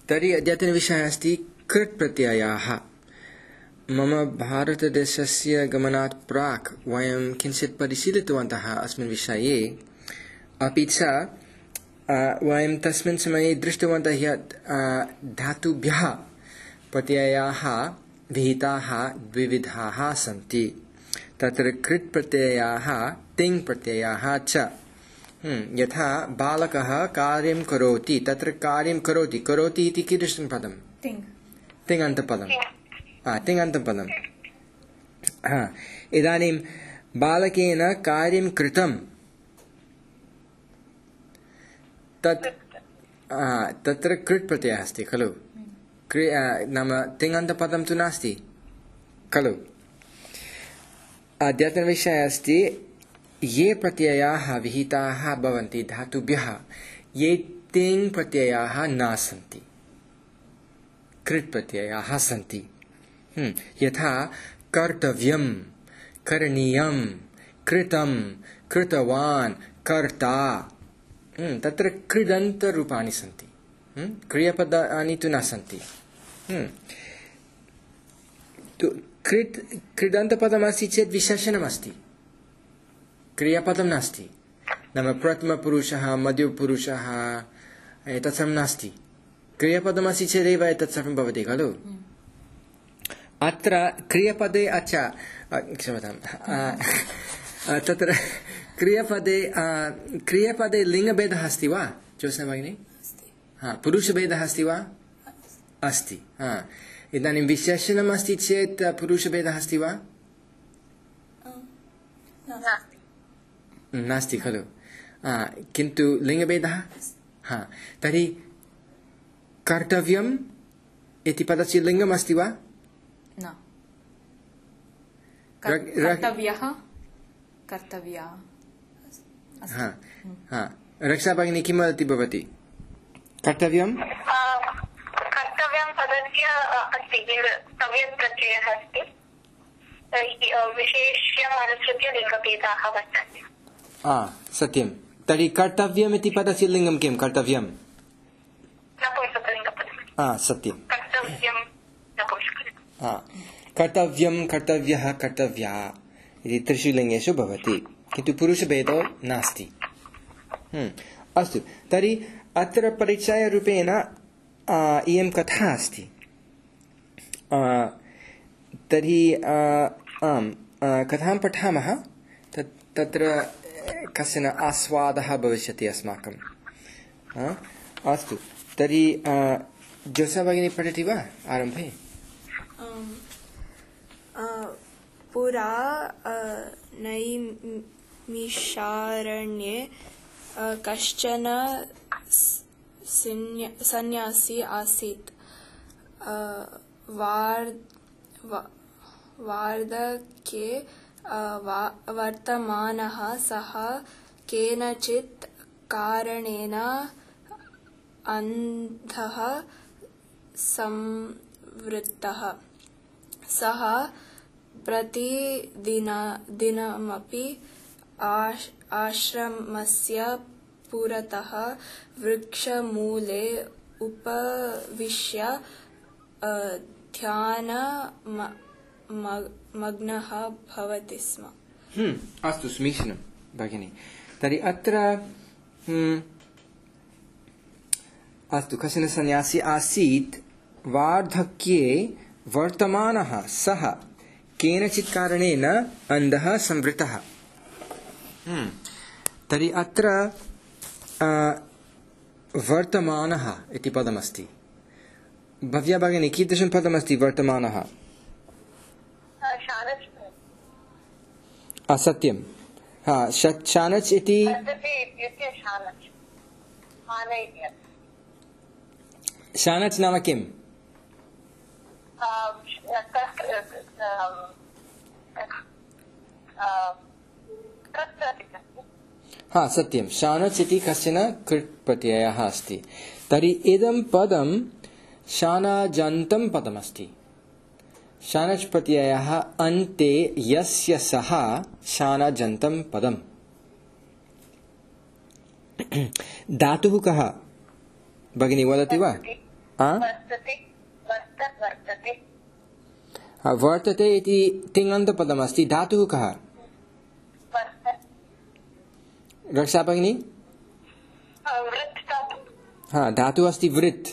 तर्हि अद्यतनविषयः अस्ति कृत् प्रत्ययाः। मम भारतदेशस्य गमनात् प्राक् वयं किञ्चित् परिशीलितवन्तः अस्मिन् विषये, अपि च वयं तस्मिन् समये दृष्टवन्तः यत् धातुभ्यः प्रत्ययाः विहिताः द्विविधाः सन्ति। तत्र कृत् प्रत्ययाः तिङ् प्रत्ययाः च। यथा बालकः कार्यं करोति, तत्र कार्यं करोति, करोति इति कीदृशं पदं? तिङन्तपदं। तिङन्तपदं। इदानीं बालकेन कार्यं कृतं, तत्र कृत् प्रत्ययः अस्ति खलु? नाम तिङन्तपदं तु नास्ति खलु? अद्यतनविषयः अस्ति ये प्रत्ययाः विहिताः भवन्ति धातुभ्यः, ये तिङ् प्रत्ययाः न सन्ति, कृत् प्रत्ययाः सन्ति। यथा कर्तव्यं, करणीयं, कृतं, कृतवान्, कर्ता, तत्र कृदन्तरूपाणि सन्ति, क्रियापदानि तु न सन्ति। कृदन्तपदमस्ति चेत् विशेषणमस्ति, क्रियापदं नास्ति। नाम प्रथमपुरुषः, मध्यमपुरुषः एतत् सर्वं नास्ति। क्रियापदमस्ति चेदेव एतत् सर्वं भवति खलु? अत्र क्रियापदे क्षम्यतां, तत्र क्रियापदे लिङ्गभेदः अस्ति वा ज्योत्स्ना भगिनी? पुरुषभेदः अस्ति वा? अस्ति। इदानीं विशेषणम् अस्ति चेत् पुरुषभेदः अस्ति वा? नास्ति खलु? किन्तु लिङ्गभेदः? तर्हि कर्तव्यम् इति पदस्य लिङ्गम् अस्ति वा? न। कर्तव्यः, कर्तव्या। रक्षा भगिनी किं वदति भवती? कर्तव्यं? कर्तव्यं पदस्य अस्ति, तव्यं प्रत्ययः अस्ति, विशेष्यम् अनुसृत्य लिङ्गभेदाः वर्तन्ते। सत्यं। तर्हि कर्तव्यम् इति पदस्य लिङ्गं किं? कर्तव्यं नपुंसकलिङ्गपदम्। सत्यं। कर्तव्यं नपुंसकलिङ्गम्। कर्तव्यं, कर्तव्यः, कर्तव्या इति त्रिषु लिङ्गेषु भवति, किन्तु पुरुषभेदो नास्ति। अस्तु, तर्हि अत्र परिचयरूपेण इयं कथा अस्ति। तर्हि कथां पठामः, तत्र कश्चन आस्वादः भविष्यति अस्माकम्। अस्तु, तर्हि ज्योत्स्ना भगिनी पठति वा आरम्भे? पुरा नैमिषारण्ये कश्चन सन्यासी आसीत्। वार्धक्ये वर्तमानः सः केनचित् कारणेन अन्धः संवृत्तः। सः प्रतिदिनमपि आश्रमस्य पुरतः वृक्षमूले उपविश्य ध्यानमग्नः भवति स्म। अस्तु, समीचीनं भगिनी। तर्हि अत्र अस्तु, कश्चन सन्यासी आसीत्, वार्धक्ये वर्तमानः सः केनचित् कारणेन अन्धः संवृतः। तर्हि अत्र वर्तमानः इति पदमस्ति। भव्या भगिनी, कीदृशं पदमस्ति वर्तमानः? सत्यं। शानच् इति शानच् नाम किम्? सत्यं। शानच् इति कश्चन कृत् प्रत्ययः अस्ति। तर्हि इदं पदं शानाजन्तं पदमस्ति। शानच् प्रत्ययः अन्ते यस्य सः शानाजन्तं पदम्। धातुः कः भगिनी वदति वा? वर्तते वर्तते वर्तते इति तिङन्तपदमस्ति। धातुः कः? रक्षा भगिनी? वृत् धातु। धातुः अस्ति वृत्।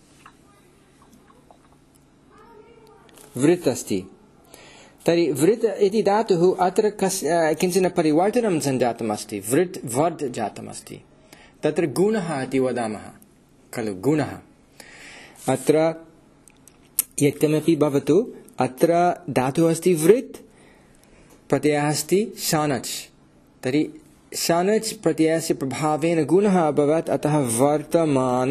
वृत् अस्ति। तर्हि वृत् इति धातुः अत्र किञ्चन परिवर्तनं सञ्जातमस्ति। वृत् वर्ध् जातमस्ति। तत्र गुणः इति वदामः खलु, गुणः। अत्र यत्कमपि भवतु, अत्र धातुः अस्ति वृत्, प्रत्ययः अस्ति शानच्। तर्हि शानच् प्रत्ययस्य प्रभावेन गुणः अभवत्, अतः वर्तमान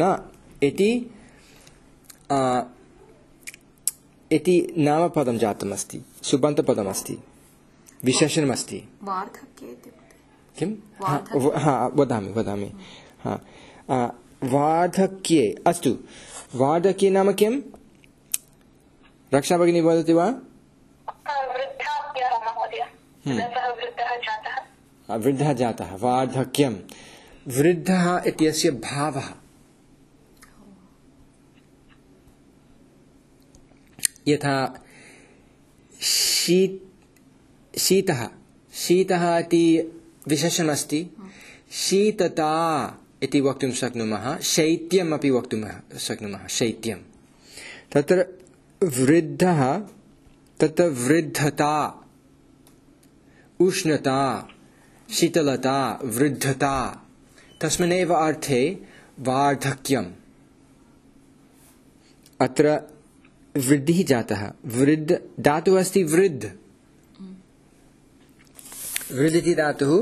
इति नामपदं जातमस्ति, सुबन्तपदमस्ति, विशेषणमस्ति। किं? वदामि। वार्धक्ये। अस्तु, वार्धक्ये नाम किं? रक्षा भगिनी वदति वा? वृद्धः जातः। वार्धक्यं वृद्धः इत्यस्य भावः। यथा शीतः इति विशेषणमस्ति। शीतता इति वक्तुं शक्नुमः, शैत्यम् अपि वक्तुं शक्नुमः। शैत्यं तत्र वृद्धः, तत्र वृद्धता, उष्णता, शीतलता, वृद्धता, तस्मिन्नेव अर्थे वार्धक्यम्। अत्र वृद्धिः जातः। वृद्ध धातुः अस्ति वृद्ध। वृद्ध इति धातुः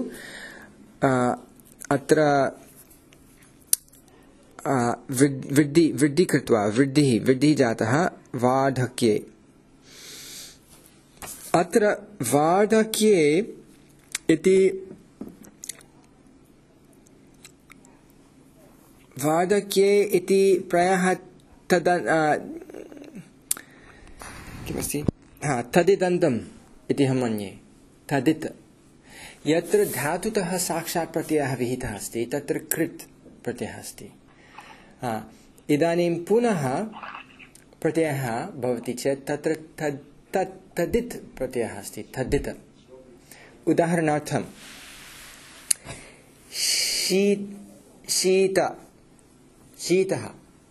अत्र वृद्धि कृत्वा वृद्धिः जातः वार्धक्ये। अत्र वार्धक्ये इति प्रायः किमस्ति? तदिदन्तम् इति अहं मन्ये। तदित् यत्र धातुतः साक्षात् प्रत्ययः विहितः अस्ति, तत्र कृत् प्रत्ययः अस्ति। इदानीं पुनः प्रत्ययः भवति चेत् तत्र तदित् प्रत्ययः अस्ति। तदित्। उदाहरणार्थं शीतः,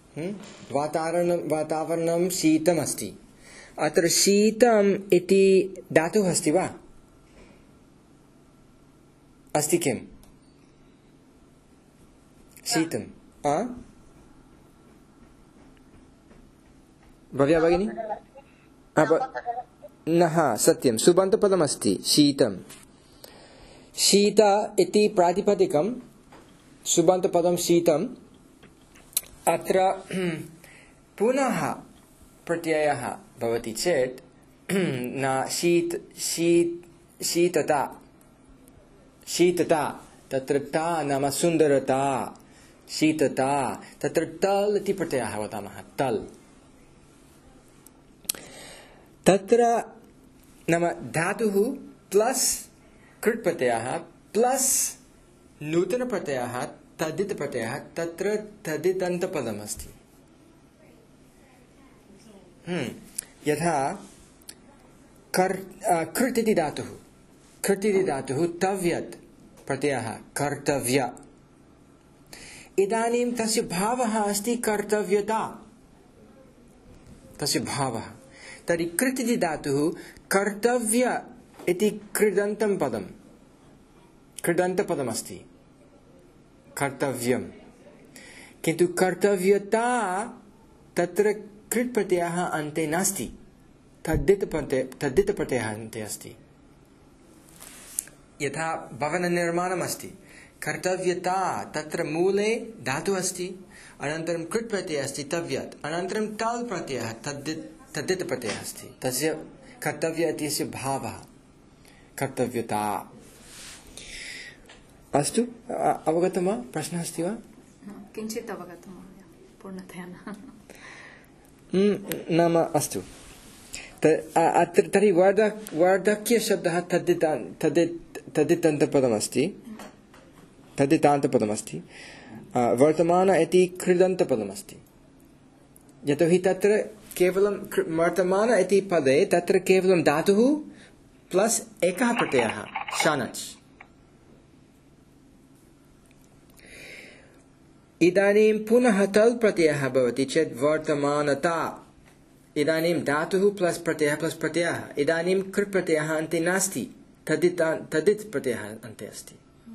वातावरणं शीतमस्ति। अत्र शीतम् इति धातुः अस्ति वा? अस्ति किं? शीतम् भव्या भगिनी? न, सत्यं, सुबन्तपदमस्ति शीतम्। शीत इति प्रातिपदिकं, सुबन्तपदं शीतम्। अत्र पुनः प्रत्ययः भवति चेत् न शीतता, तत्र ता नाम सुन्दरता, शीतता, तत्र तल् इति प्रत्ययः वदामः। तल् तत्र नाम धातुः प्लस् कृत् प्रत्ययः प्लस् नूतनप्रत्ययः तदित् प्रत्ययः, तत्र तदिदन्तपदमस्ति। यथा कृत् इति धातुः तव्यत् प्रत्ययः कर्तव्य। इदानीं तस्य भावः अस्ति कर्तव्यता, तस्य भावः। तर्हि कृत् इति धातुः कर्तव्य इति कृदन्तपदमस्ति, कर्तव्यं। किन्तु कर्तव्यता तत्र कृत् प्रत्ययः अन्ते नास्ति, तद्धित् प्रत्ययः अन्ते अस्ति। यथा भवननिर्माणम् अस्ति, कर्तव्यता, तत्र मूले धातुः अस्ति, अनन्तरं कृत् प्रत्ययः अस्ति तव्यत्, अनन्तरं तल् प्रत्ययः तद्धित् प्रत्ययः अस्ति। तस्य कर्तव्य इत्यस्य भावः कर्तव्यता। अस्तु, अवगतं वा? प्रश्नः अस्ति वा? किञ्चित् अवगतं महोदय, पूर्णतया न। नाम अस्तु, तर्हि वार्धक्यशब्दः तद्धितान्तपदमस्ति, वर्तमान इति कृदन्तपदमस्ति। यतोहि तत्र केवलं वर्तमान इति पदे तत्र केवलं धातुः प्लस एकः प्रत्ययः शानच्। इदानीं पुनः तल् प्रत्ययः भवति चेत् वर्तमानता। इदानीं धातुः प्लस प्रत्ययः इदानीं कृत् प्रत्ययः अन्ते नास्ति, तदित् प्रत्ययः अन्ते अस्ति।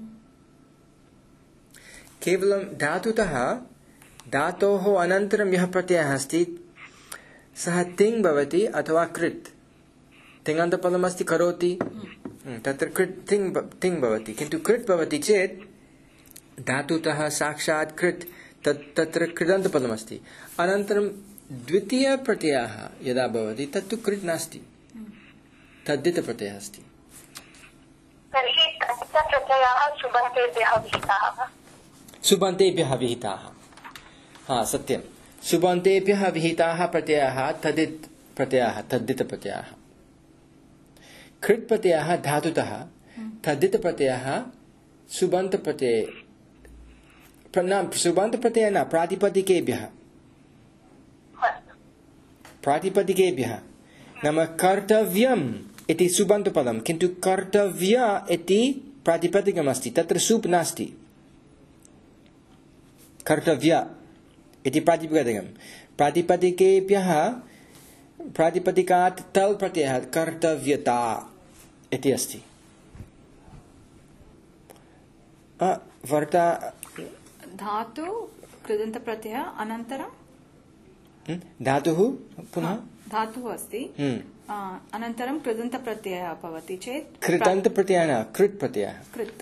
केवलं धातुतः धातोः अनन्तरं यः प्रत्ययः अस्ति सः तिङ् भवति अथवा कृत्। तिङन्तपदम् अस्ति करोति, तत्र कृत् तिङ् भवति, किन्तु कृत् भवति चेत् धातुतः साक्षात् कृत् तत्र कृदन्तपदम् अस्ति। अनन्तरं द्वितीय प्रत्ययः यदा भवति तत्तु कृत् नास्ति, तद्धित प्रत्ययः अस्ति। तर्हि प्रत्ययाः सुबन्तेभ्यः विहिताः वा? सुबन्तेभ्यः विहिताः, हा सत्यं, सुबन्तेभ्यः विहिताः प्रत्ययाः तदित् प्रत्ययः, तद्धित प्रत्ययः। कृत् प्रत्ययः धातुतः, तद्धित प्रत्ययः सुबन्त प्रत्यये, सुबन्त प्रत्ययः न, प्रातिपदिकेभ्यः, प्रातिपदिकेभ्यः नाम कर्तव्यम् इति सुबन्तपदं, किन्तु कर्तव्य इति प्रातिपदिकमस्ति, तत्र सुप् नास्ति। कर्तव्य इति प्रातिपदिकं, प्रातिपदिकेभ्यः प्रातिपदिकात् तल् प्रत्ययः कर्तव्यता इति अस्ति। धातु कृदन्त प्रत्ययः अनन्तरं धातुः पुनः धातुः अस्ति, अनन्तरं कृदन्त प्रत्ययः भवति चेत् कृदन्त प्रत्ययः न, कृत् प्रत्ययः,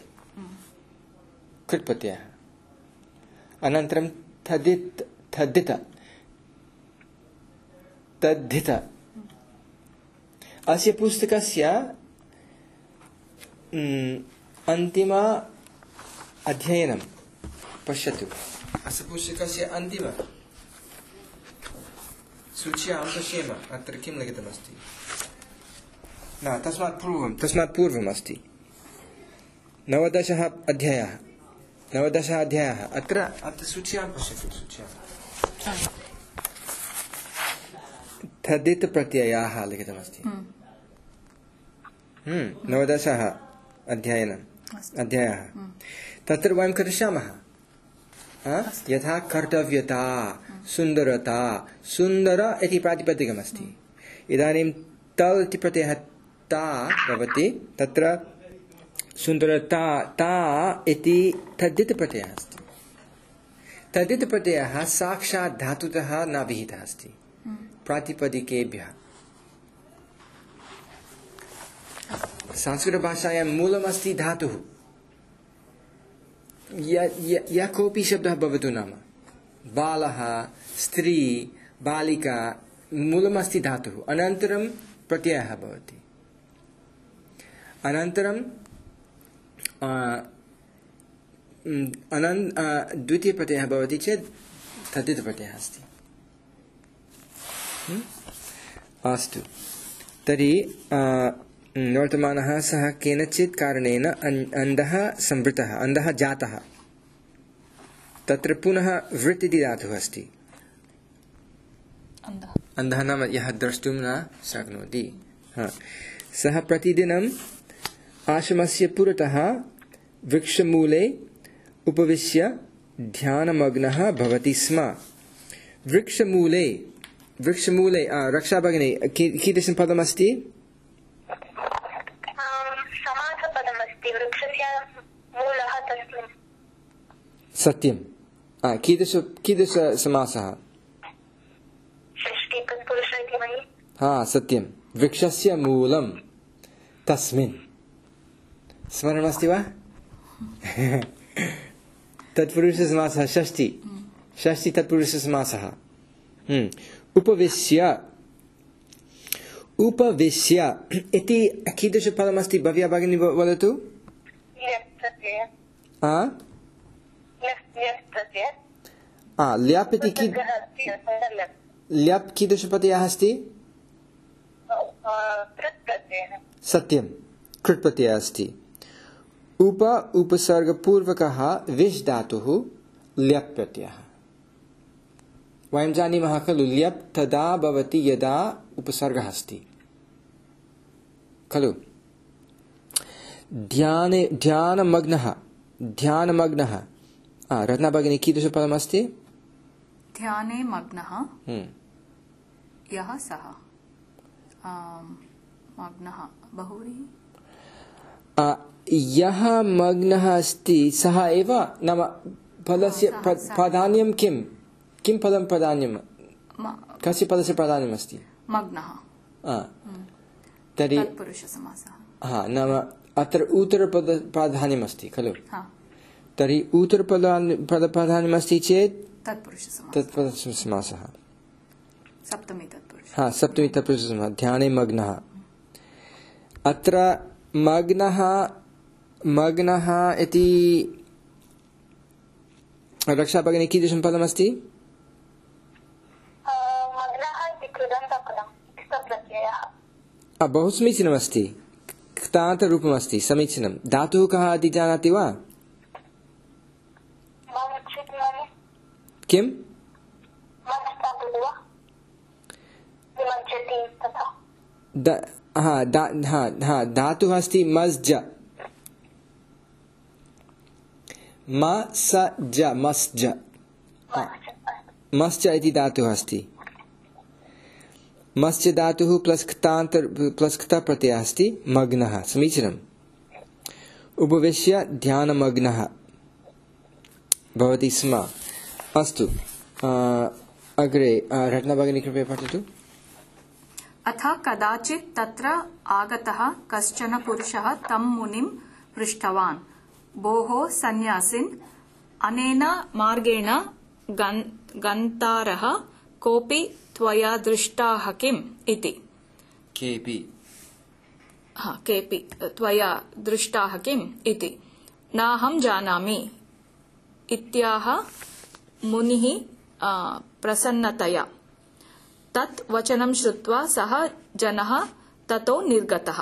कृत् प्रत्ययः, अनन्तरं तद्धित। अस्य पुस्तकस्य अन्तिम अध्ययनं पश्यतु। अस्य पुस्तकस्य अन्तिम सूच्यां पश्येम, अत्र किं लिखितमस्ति। न, तस्मात् पूर्वम् अस्ति 19 अध्यायः। अत्र सूच्यां पश्यतु, सूच्यां तद्धित प्रत्ययाः लिखितमस्ति। 19 अध्यायः। तत्र वयं करिष्यामः यथा कर्तव्यता, सुन्दरता, सुन्दर इति प्रातिपदिकमस्ति। इदानीं तल् इति प्रत्ययः ता भवति, तत्र सुन्दरता ता इति तद्धित प्रत्ययः अस्ति। तद्धित प्रत्ययः साक्षात् धातुतः न विहितः अस्ति, प्रातिपदिकेभ्यः। संस्कृतभाषायां मूलमस्ति धातुः, यः कोऽपि शब्दः भवतु, नाम बालः, स्त्री, बालिका, मूलमस्ति धातुः, अनन्तरं प्रत्ययः भवति, अनन्तरं द्वितीयप्रत्ययः भवति चेत् तद्धित प्रत्ययः अस्ति। अस्तु, तर्हि वर्तमानः सः केनचित् कारणेन अन्धः संवृतः, अन्धः जातः। तत्र पुनः वृत् इति धातुः अस्ति। अन्धः नाम यः द्रष्टुं न शक्नोति। सः प्रतिदिनम् आश्रमस्य पुरतः वृक्षमूले उपविश्य ध्यानमग्नः भवति स्म। वृक्षमूले रक्षा भगिनी, कीदृशं पदमस्ति? समासपदमस्ति, वृक्षस्य मूलः तस्मिन्। सत्यं। कीदृश समासः? षष्ठी तत्पुरुष इति मयि। सत्यं, वृक्षस्य मूलं तस्मिन्। स्मरणमस्ति वा? तत्पुरुषसमासः षष्ठी तत्पुरुषसमासः। उपविश्य इति कीदृशपदमस्ति? भव्या भगिनी वदतु। ल्याप् इति ल्याप् कीदृशप्रत्ययः अस्ति? सत्यं, कृत् प्रत्ययः अस्ति। उपसर्गपूर्वकः विश् धातुः ल्याप् प्रत्ययः। वयं जानीमः खलु ल्यप् तदा भवति यदा उपसर्गः अस्ति खलु ध्यानमग्नः रत्ना भगिनी कीदृशपदमस्ति ध्याने मग्नः यः सः मग्नः बहुव्रीहि यः मग्नः अस्ति सः एव नाम पदस्य प्राधान्यं किं पदं प्राधान्यं कस्य पदस्य प्राधान्यम् अस्ति मग्नः तर्हि तत्पुरुषसमासः नाम अत्र उत्तरपद प्राधान्यम् अस्ति खलु तर्हि उत्तरपद प्राधान्यम् अस्ति चेत् तत्पुरुषसमासः सप्तमी तत्पुरुष सप्तमी तत्पुरुषसमासः ध्याने मग्नः अत्र मग्नः इति रक्षा भगिनी कीदृशं पदमस्ति बहु समीचीनमस्ति क्तान्तरूपमस्ति समीचीनं धातुः कः इति जानाति वा किम् धातुः अस्ति मस्ज मस्ज इति धातुः अस्ति मस्य धातुः प्लस् क्ता प्रत्ययः अस्ति मग्नः समीचीनम् उपविश्य ध्यानमग्नः भवति स्म अस्तु अग्रे रत्ना भगिनी कृपया पठतु अथ कदाचित् तत्र आगतः कश्चन पुरुषः तं मुनिं पृष्टवान् भोः सन्यासिन् अनेन मार्गेण गन्तारः कोऽपि त्वया दृष्टाः किम् इति केऽपि त्वया दृष्टाः किम् इति नाहं जानामि इत्याह मुनिः प्रसन्नतया तत् वचनं श्रुत्वा सः जनः ततो निर्गतः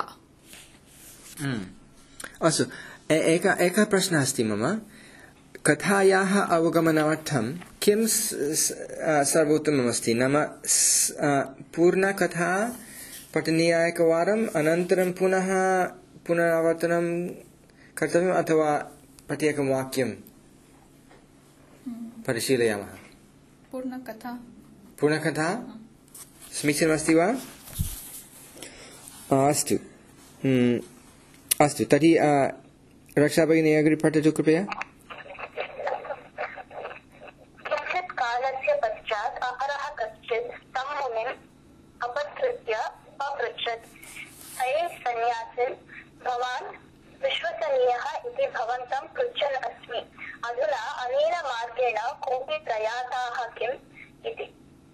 अस्तु एकः प्रश्नः अस्ति मम कथायाः अवगमनार्थं किं सर्वोत्तममस्ति नाम पूर्णकथा पठनीया एकवारम् अनन्तरं पुनरावर्तनं कर्तव्यम् अथवा प्रत्येकं वाक्यं परिशीलयामः पूर्णकथा समीचीनमस्ति वा अस्तु तर्हि रक्षा भगिनी अग्रे पठतु कृपया किञ्चित् कालस्य पश्चात् अपरः कश्चित् तं मुनिम् अपसृत्य अपृच्छत् अये सन्यासिन् भवान् विश्वसनीयः इति भवन्तं पृच्छन् अस्मि अधुना अनेन मार्गेण केऽपि प्रयाताः किम् इति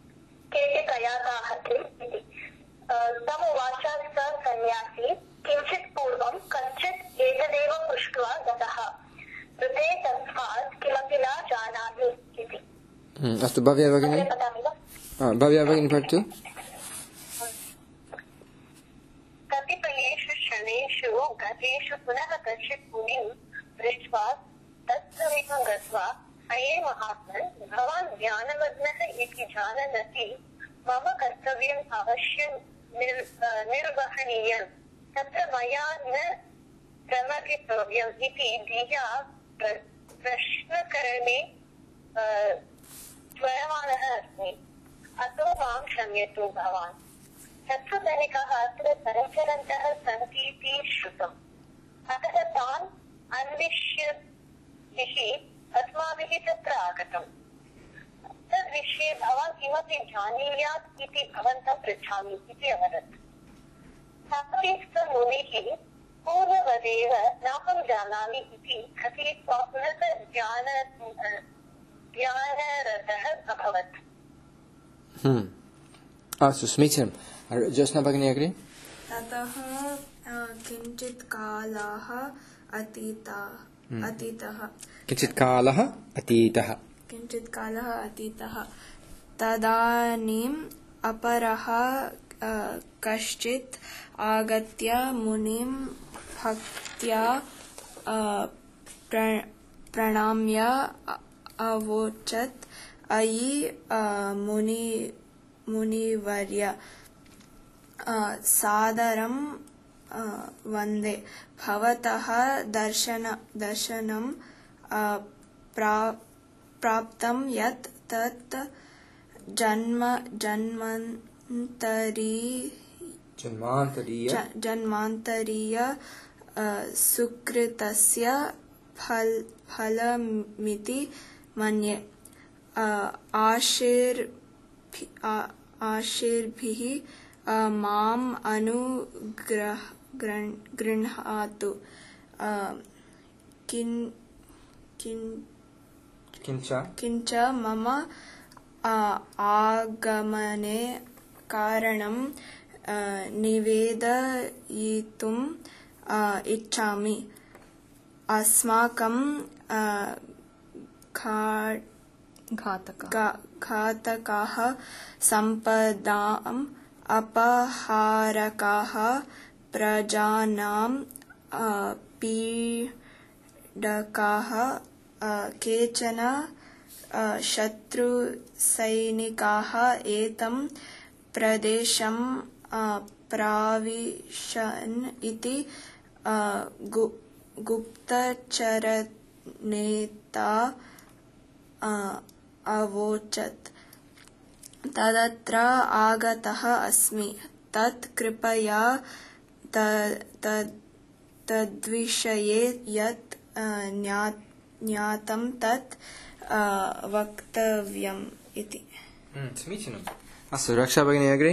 तमुवाच स सन्यासी किञ्चित् पूर्वं कश्चित् एतदेव पृष्ट्वा गतः कृते तस्मात् किमपि न जानामि इति अस्तु भव्या भगिनी पठतु कतिपयेषु क्षणेषु गतेषु पुनः कश्चित् मुनिं दृष्ट्वा तत्समीपं गत्वा अये महात्मन् भवान् ज्ञानमग्नः इति जानन्नपि मम कर्तव्यम् अवश्यं निर्वहणीयम् तत्र मया न प्रमथितव्यम् इति धिया प्रश्नकरणे त्वरमानः अस्मि अतो मां क्षम्यतु भवान् तत्र धनिकः अत्र सञ्चरन्तः सन्ति इति श्रुतम् अतः तान् अन्विष्य अस्माभिः तत्र आगतम् तद्विषये भवान् किमपि जानीयात् इति भवन्तं पृच्छामि इति अवदत् मुनिः पूर्ववदेव नाहं जानामि इति कथयित्वा पुनः ज्ञानरतः अभवत् अस्तु समीचीनं ज्योत्स्ना भगिनी अग्रे ततः किञ्चित् कालः अतीतः तदानीम् अपरः कश्चित् आगत्य मुनिं भक्त्या प्रणम्य अवोचत् अयि मुनिवर्य सादरं वन्दे भवतः दर्शनं प्राप्तं यत् तत् जन्मान्तरीय सुकृतस्य फलमिति मन्ये आशीर्भिः माम् अनुगृह्णातु किञ्च मम आगमने कारणं निवेदयितुम् इच्छामि अस्माकं घातकाः सम्पदाम् अपहारकाः प्रजानां पीडकाः केचन शत्रुसैनिकाः एतं प्रदेशं प्राविशन् इति गुप्तचरनेता अवोचत् तदत्र आगतः अस्मि तत् कृपया तद्विषये यत् ज्ञातं तत् वक्तव्यम् इति समीचीनम् अस्तु रक्षा भगिनी अग्रे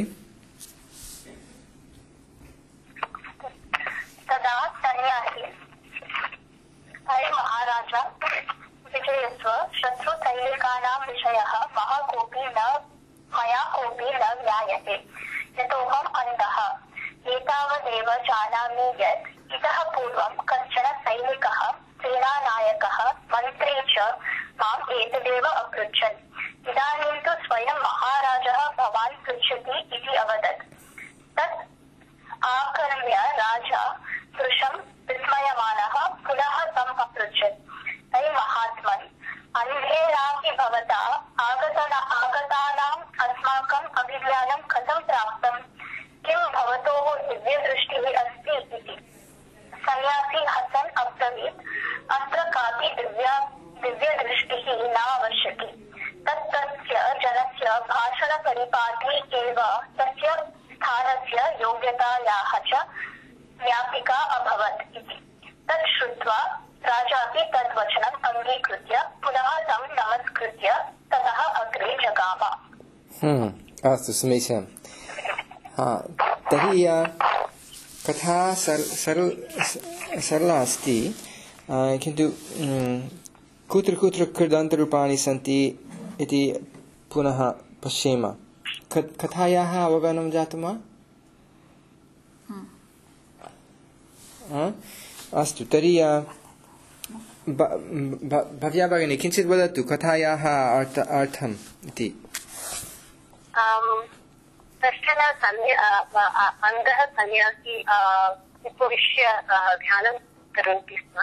तदा सन्यासी अरे महाराज विजयस्व शत्रुसैनिकानां विषयः मया कोऽपि न ज्ञायते यतोऽहम् अन्धः एतावदेव जानामि यत् इतः पूर्वं कश्चन सैनिकः सेनानायकः मन्त्री च माम् एतदेव अपृच्छत् इदानीं तु स्वयं महाराजः भवान् पृच्छति इति अवदत् तत् आकर्ण्य राजा दृशं विस्मयमानः पुनः तम् अपृच्छत् अयि महात्मन् अन्धेनापि भवता आगतानाम् अस्माकम् अभिज्ञानं कथं प्राप्तम् किं भवतोः दिव्यदृष्टिः अस्ति इति सन्यासी हसन् अब्रवीत् अत्र कापि दिव्यदृष्टिः न आवश्यकी तस्य जनस्य भाषणपरिपाटी एव तस्य स्थानस्य योग्यतायाः च ज्ञापिका अभवत् इति तत् श्रुत्वा राजापि तद्वचनम् अङ्गीकृत्य पुनः तं नमस्कृत्य ततः अग्रे जगाम अस्तु समीचीनम् तर्हि कथा सरला अस्ति किन्तु कुत्र कुत्र कृदन्तरूपाणि सन्ति इति पुनः पश्येम कथायाः अवगमनं जातं वा अस्तु तर्हि भव्या भगिनी किञ्चित् वदतु कथायाः अर्थम् इति कश्चन अन्धः सन्यासी उपविश्य ध्यानं करोति स्म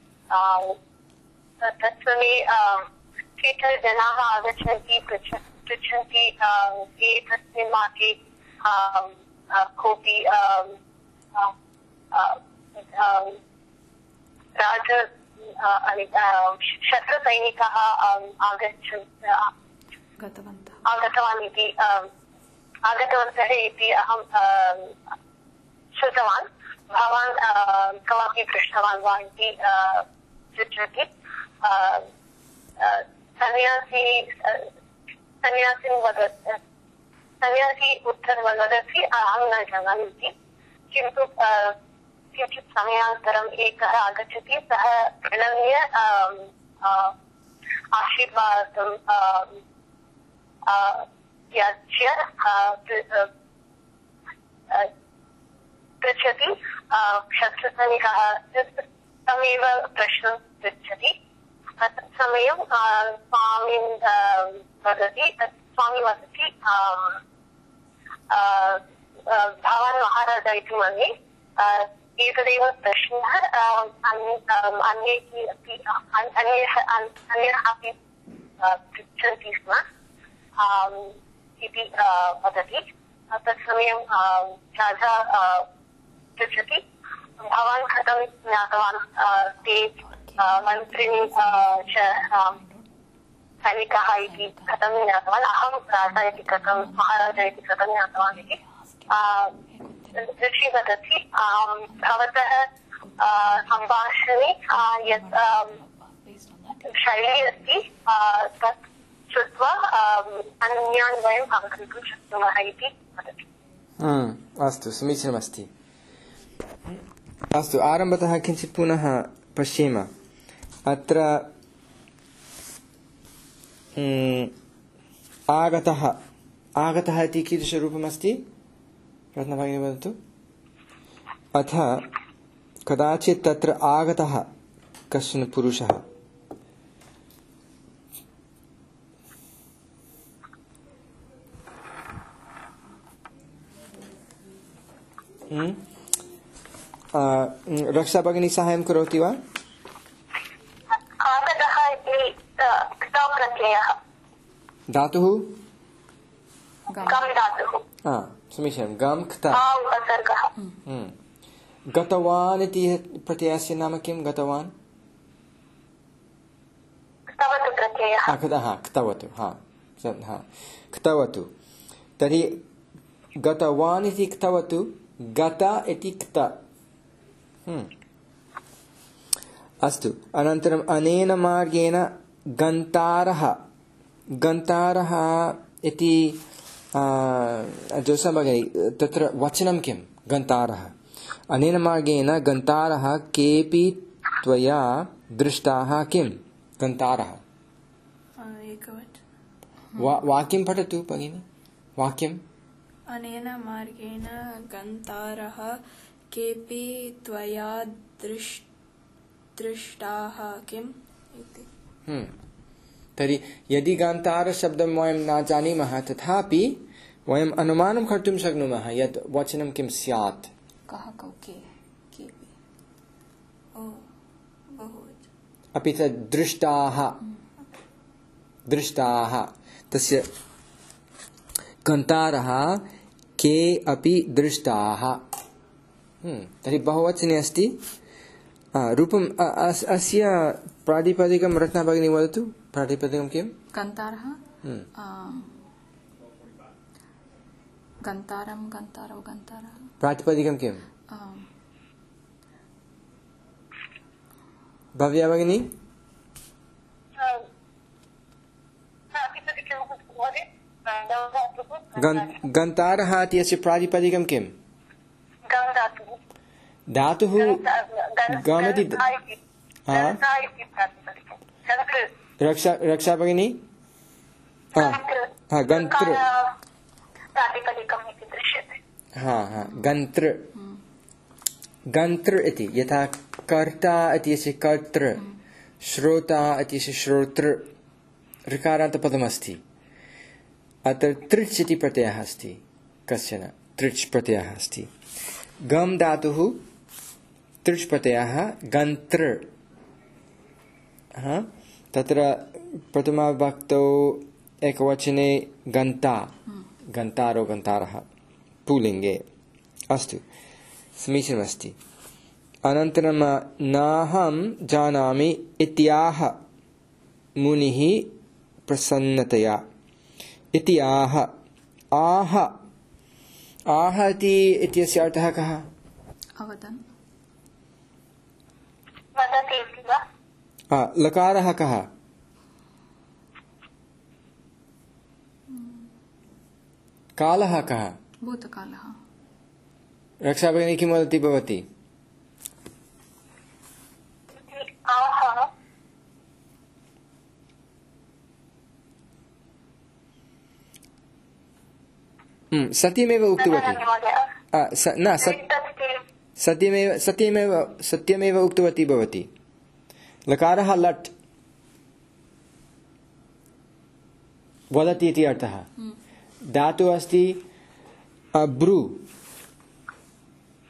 तत्समये केचन जनाः आगच्छन्ति पृच्छन्ति एतस्मिन् मासे कोऽपि शत्रुसैनिकाः आगतवन्तः इति अहं श्रुतवान् भवान् कमपि पृष्टवान् वा इति पृच्छति सन्यासी उत्तरं वदति अहं न जानामि इति किन्तु किञ्चित् समयान्तरम् एकः आगच्छति सः प्रणम्य आशीर्वादं याच्य पृच्छति शत्रुसैनिकः तमेव प्रश्नं पृच्छति तत्समयं स्वामी वदति भवान् महाराज इति मन्ये एतदेव प्रश्नः अन्यः अपि पृच्छन्ति स्म इति वदति। तत्समयं राजा पृच्छति, भवान् कथं ज्ञातवान् ते मन्त्रिणी सैनिकाः इति कथं ज्ञातवान्, अहं राजा इति कथं, महाराजा इति कथं ज्ञातवान् इति ऋषि वदति। भवतः सम्भाषणे यत् शैली अस्ति तत् श्रुत्वा अन्यान् वयम् अवगन्तुं शक्नुमः इति वदति। अस्तु, समीचीनमस्ति। अस्तु, आरम्भतः किञ्चित् पुनः पश्येम। अत्र आगतः इति कीदृशरूपमस्ति? रत्नभगिनी वदतु। अथ कदाचित् तत्र आगतः कश्चन पुरुषः, रक्षा भगिनी साहाय्यं करोति वा? आगतः इति क्तप्रत्ययः, धातुः गम् धातुः। समीचीनं, गम् क्त उपसर्गः। गतवान् इति प्रत्ययस्य नाम किं? गतवान् क्तवतु प्रत्ययः। क्तवतु, क्तवतु। तर्हि गतवान् इति क्तवतु, गत इति क्त। अस्तु, अनन्तरम् अनेन मार्गेण गन्तारः इति जोसा भगिनी, तत्र वचनं किं? गन्तारः। अनेन मार्गेण गन्तारः केऽपि त्वया दृष्टाः किं? गन्तारः। वाक्यं पठतु भगिनी, वाक्यम्। अनेन मार्गेण गन्तारः केऽपि त्वया दृष्टाः किम् इति। तर्हि यदि गन्तारशब्दं वयं न जानीमः तथापि वयम् अनुमानं कर्तुं शक्नुमः यत् वचनं किं स्यात्। कः के केऽपि अपि च दृष्टाः तस्य गन्तारः के अपि दृष्टाः। तर्हि बहुवचने अस्ति। रूपम् अस्य प्रातिपदिकं रत्ना भगिनी वदतु। प्रातिपदिकं किं? गन्तारः, गन्तारं, गन्तारौ, गन्तारः। प्रातिपदिकं किं? भव्या भगिनी? गन्तारः इत्यस्य प्रातिपदिकं किं? धातुः गमति। रक्षा भगिनी? गन्त्र। गन्त्र। गन्त्र इति यथा कर्ता इत्यस्य कर्तृ, श्रोता इत्यस्य श्रोतृ, ऋकारान्तपदमस्ति। अत्र तृच् इति प्रत्ययः अस्ति, कश्चन तृच् प्रत्ययः अस्ति। गम् धातुः तृच् प्रत्ययः गन्त्र। तत्र प्रथमाविभक्तौ एकवचने गन्ता, गन्तारो गन्तारः पुल्लिङ्गे। अस्तु, समीचीनमस्ति। अनन्तरं नाहं जानामि इत्याह मुनिः प्रसन्नतया। इति आह इत्यस्य अर्थः कः? अवदन्। लकारः कः? कालः कः? भूतकालः। रक्षा भगिनी किं वदति भवती? सत्यमेव उक्तवती। सत्यमेव उक्तवती भवती। लकारः लट् वदति इति अर्थः। धातुः अस्ति ब्रू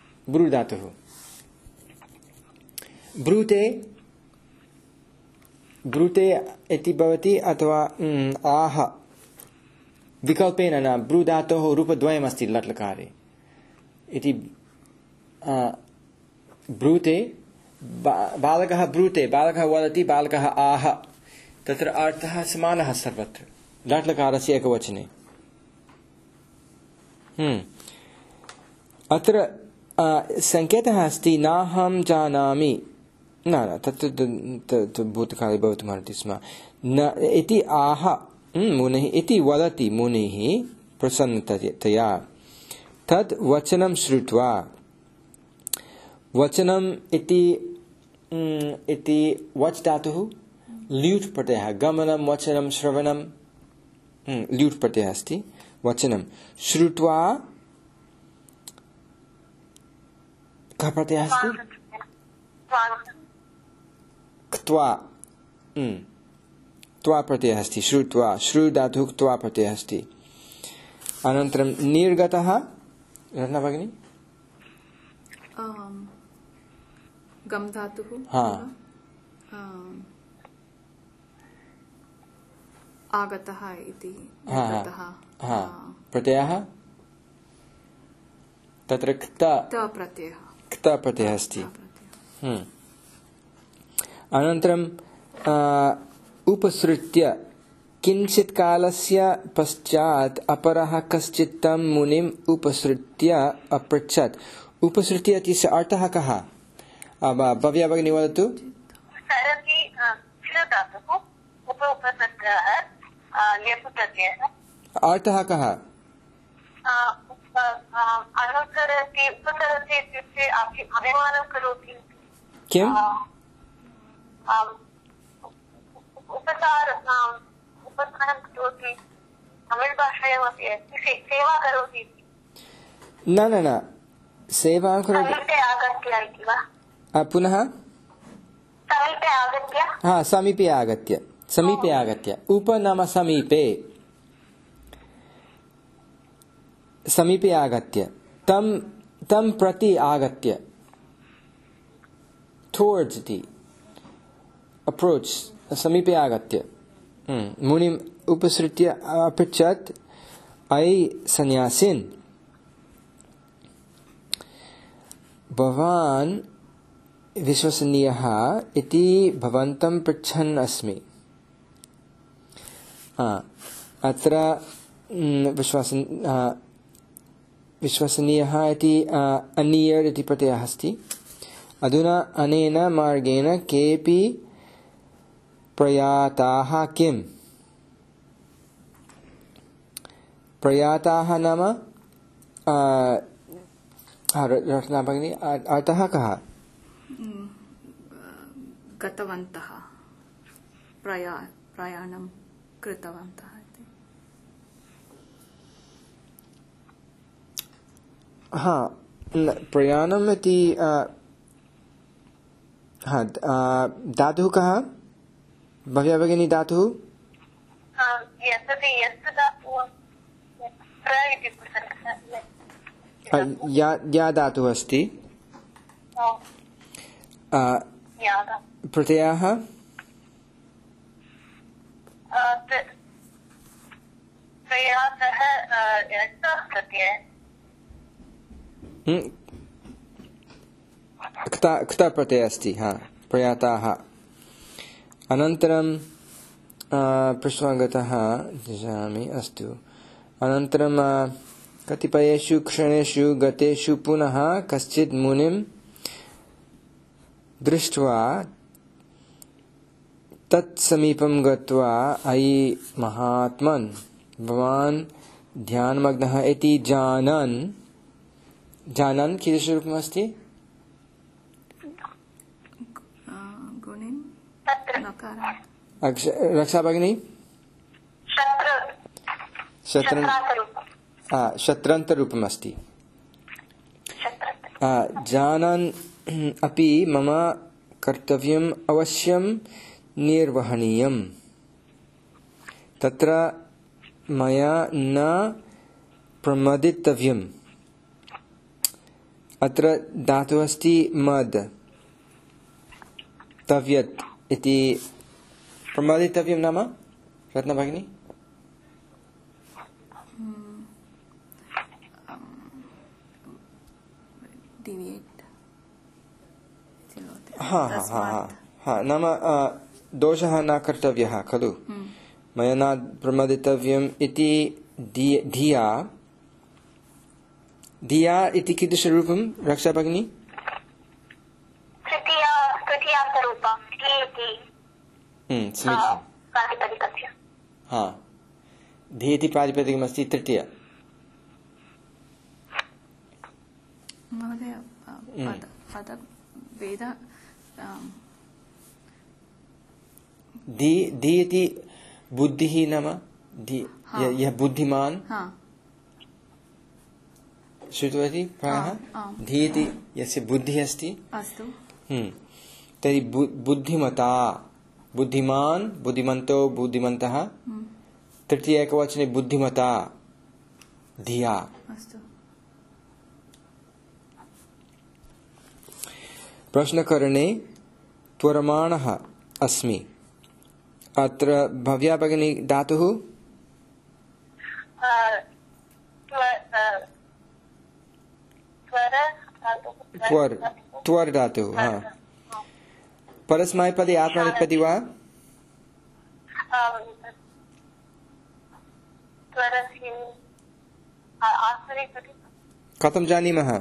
धातुः। ब्रूते ब्रूते इति भवति अथवा आह विकल्पेन न ब्रू धातोः रूपद्वयमस्ति लट् लकारे इति ब्रूते बालकः ब्रूते बालकः वदति बालकः आह तत्र अर्थः समानः सर्वत्र लट् लकारस्य एकवचने अत्र संकेतः अस्ति नाहं जानामि न तत् भूतकाले भवितुमर्हति स्म न इति आह मुनिः इति वदति मुनिः प्रसन्नतया तद् वचनं श्रुत्वा वचनम् इति वच् धातुः ल्यूट् प्रत्ययः गमनं वचनं श्रवणं ल्यूट् प्रत्ययः अस्ति वचनं श्रुत्वा कः प्रत्ययः अस्ति क्त्वा त्वा प्रत्ययः अस्ति श्रुत्वा श्रु धातुः त्वा प्रत्ययः अस्ति अनन्तरं निर्गतः रत्ना भगिनी गम धातुः आगतः इति प्रत्ययः तत्र क्त प्रत्ययः अस्ति अनन्तरं उपसृत्य किञ्चित् कालस्य पश्चात् अपरः कश्चित् तं मुनिम् उपसृत्य अपृच्छत् उपसृत्य इत्यस्य अर्थः कः भव्या भगिनी वदतु अर्थः कः किम् न सेवां करोति पुनः समीपे आगत्य उप नाम समीपे आगत्य तं प्रति आगत्य towards इति approach समीपे आगत्य मुनिम् उपसृत्य अपृच्छत् अयि सन्यासिन् भवान् विश्वसनीयः इति भवन्तं पृच्छन् अस्मि अत्र विश्वसनीयः इति अनियर् इति प्रत्ययः अस्ति अधुना अनेन मार्गेण केऽपि प्रयाताः किम् प्रयाताः नाम रचना भगिनी अर्थः कः गतवन्तः प्रयाणं कृतवन्तः प्रयाणम् इति धातुः कः भव्या भगिनी धातुः या धातुः अस्ति प्रत्ययः क्ता प्रत्ययः अस्ति प्रयाताः अनन्तरं प्रश्नागतः जानामि अस्तु अनन्तरं कतिपयेषु क्षणेषु गतेषु पुनः कश्चित् मुनिं दृष्ट्वा तत्समीपं गत्वा अयि महात्मन् भवान् ध्यानमग्नः इति जानन् कीदृशरूपमस्ति रक्षा भगिनी शत्रन्तरूपमस्ति जानन् अपि मम कर्तव्यम् अवश्यं निर्वहणीयम् तत्र मया न प्रमदितव्यम् अत्र धातुः अस्ति मद तव्यत् इति प्रमादितव्यं नाम रत्ना भगिनी नाम दोषः न कर्तव्यः खलु मया न प्रमादितव्यम् इति धिया धिया इति कीदृशरूपं रक्षा भगिनी धी इति प्रातिपदिकमस्ति तृतीय महोदय वेद धी इति बुद्धिः नाम यः बुद्धिमान् श्रुतवती प्रायः धी इति यस्य बुद्धिः अस्ति अस्तु तर्हि बुद्धिमता बुद्धिमान् बुद्धिमन्तो बुद्धिमन्तः तृतीय एकवचने बुद्धिमता धिया अस्तु प्रश्नकरणे त्वरमाणः अस्मि अत्र भव्या भगिनी धातुः त्वर धातुः परस्मैपदी आत्मनेपदी वा कथं जानीमः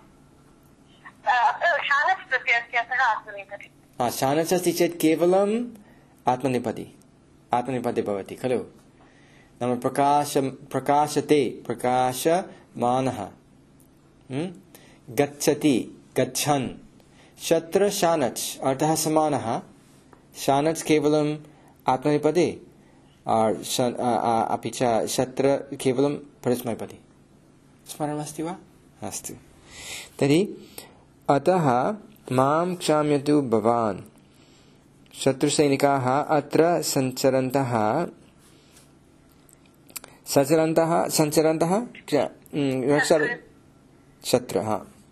शानच् अस्ति चेत् केवलम् आत्मनेपदी भवति खलु नाम प्रकाशते प्रकाशमानः गच्छति गच्छन् शत्र शानच् अर्थः समानः शानच् केवलम् आत्मनेपदी अपि च शत्र केवलं परस्मैपदी स्मरणमस्ति वा अस्तु तर्हि अतः मां क्षाम्यतु भवान् शत्रुसैनिकाः अत्र सञ्चरन्तः शत्रुः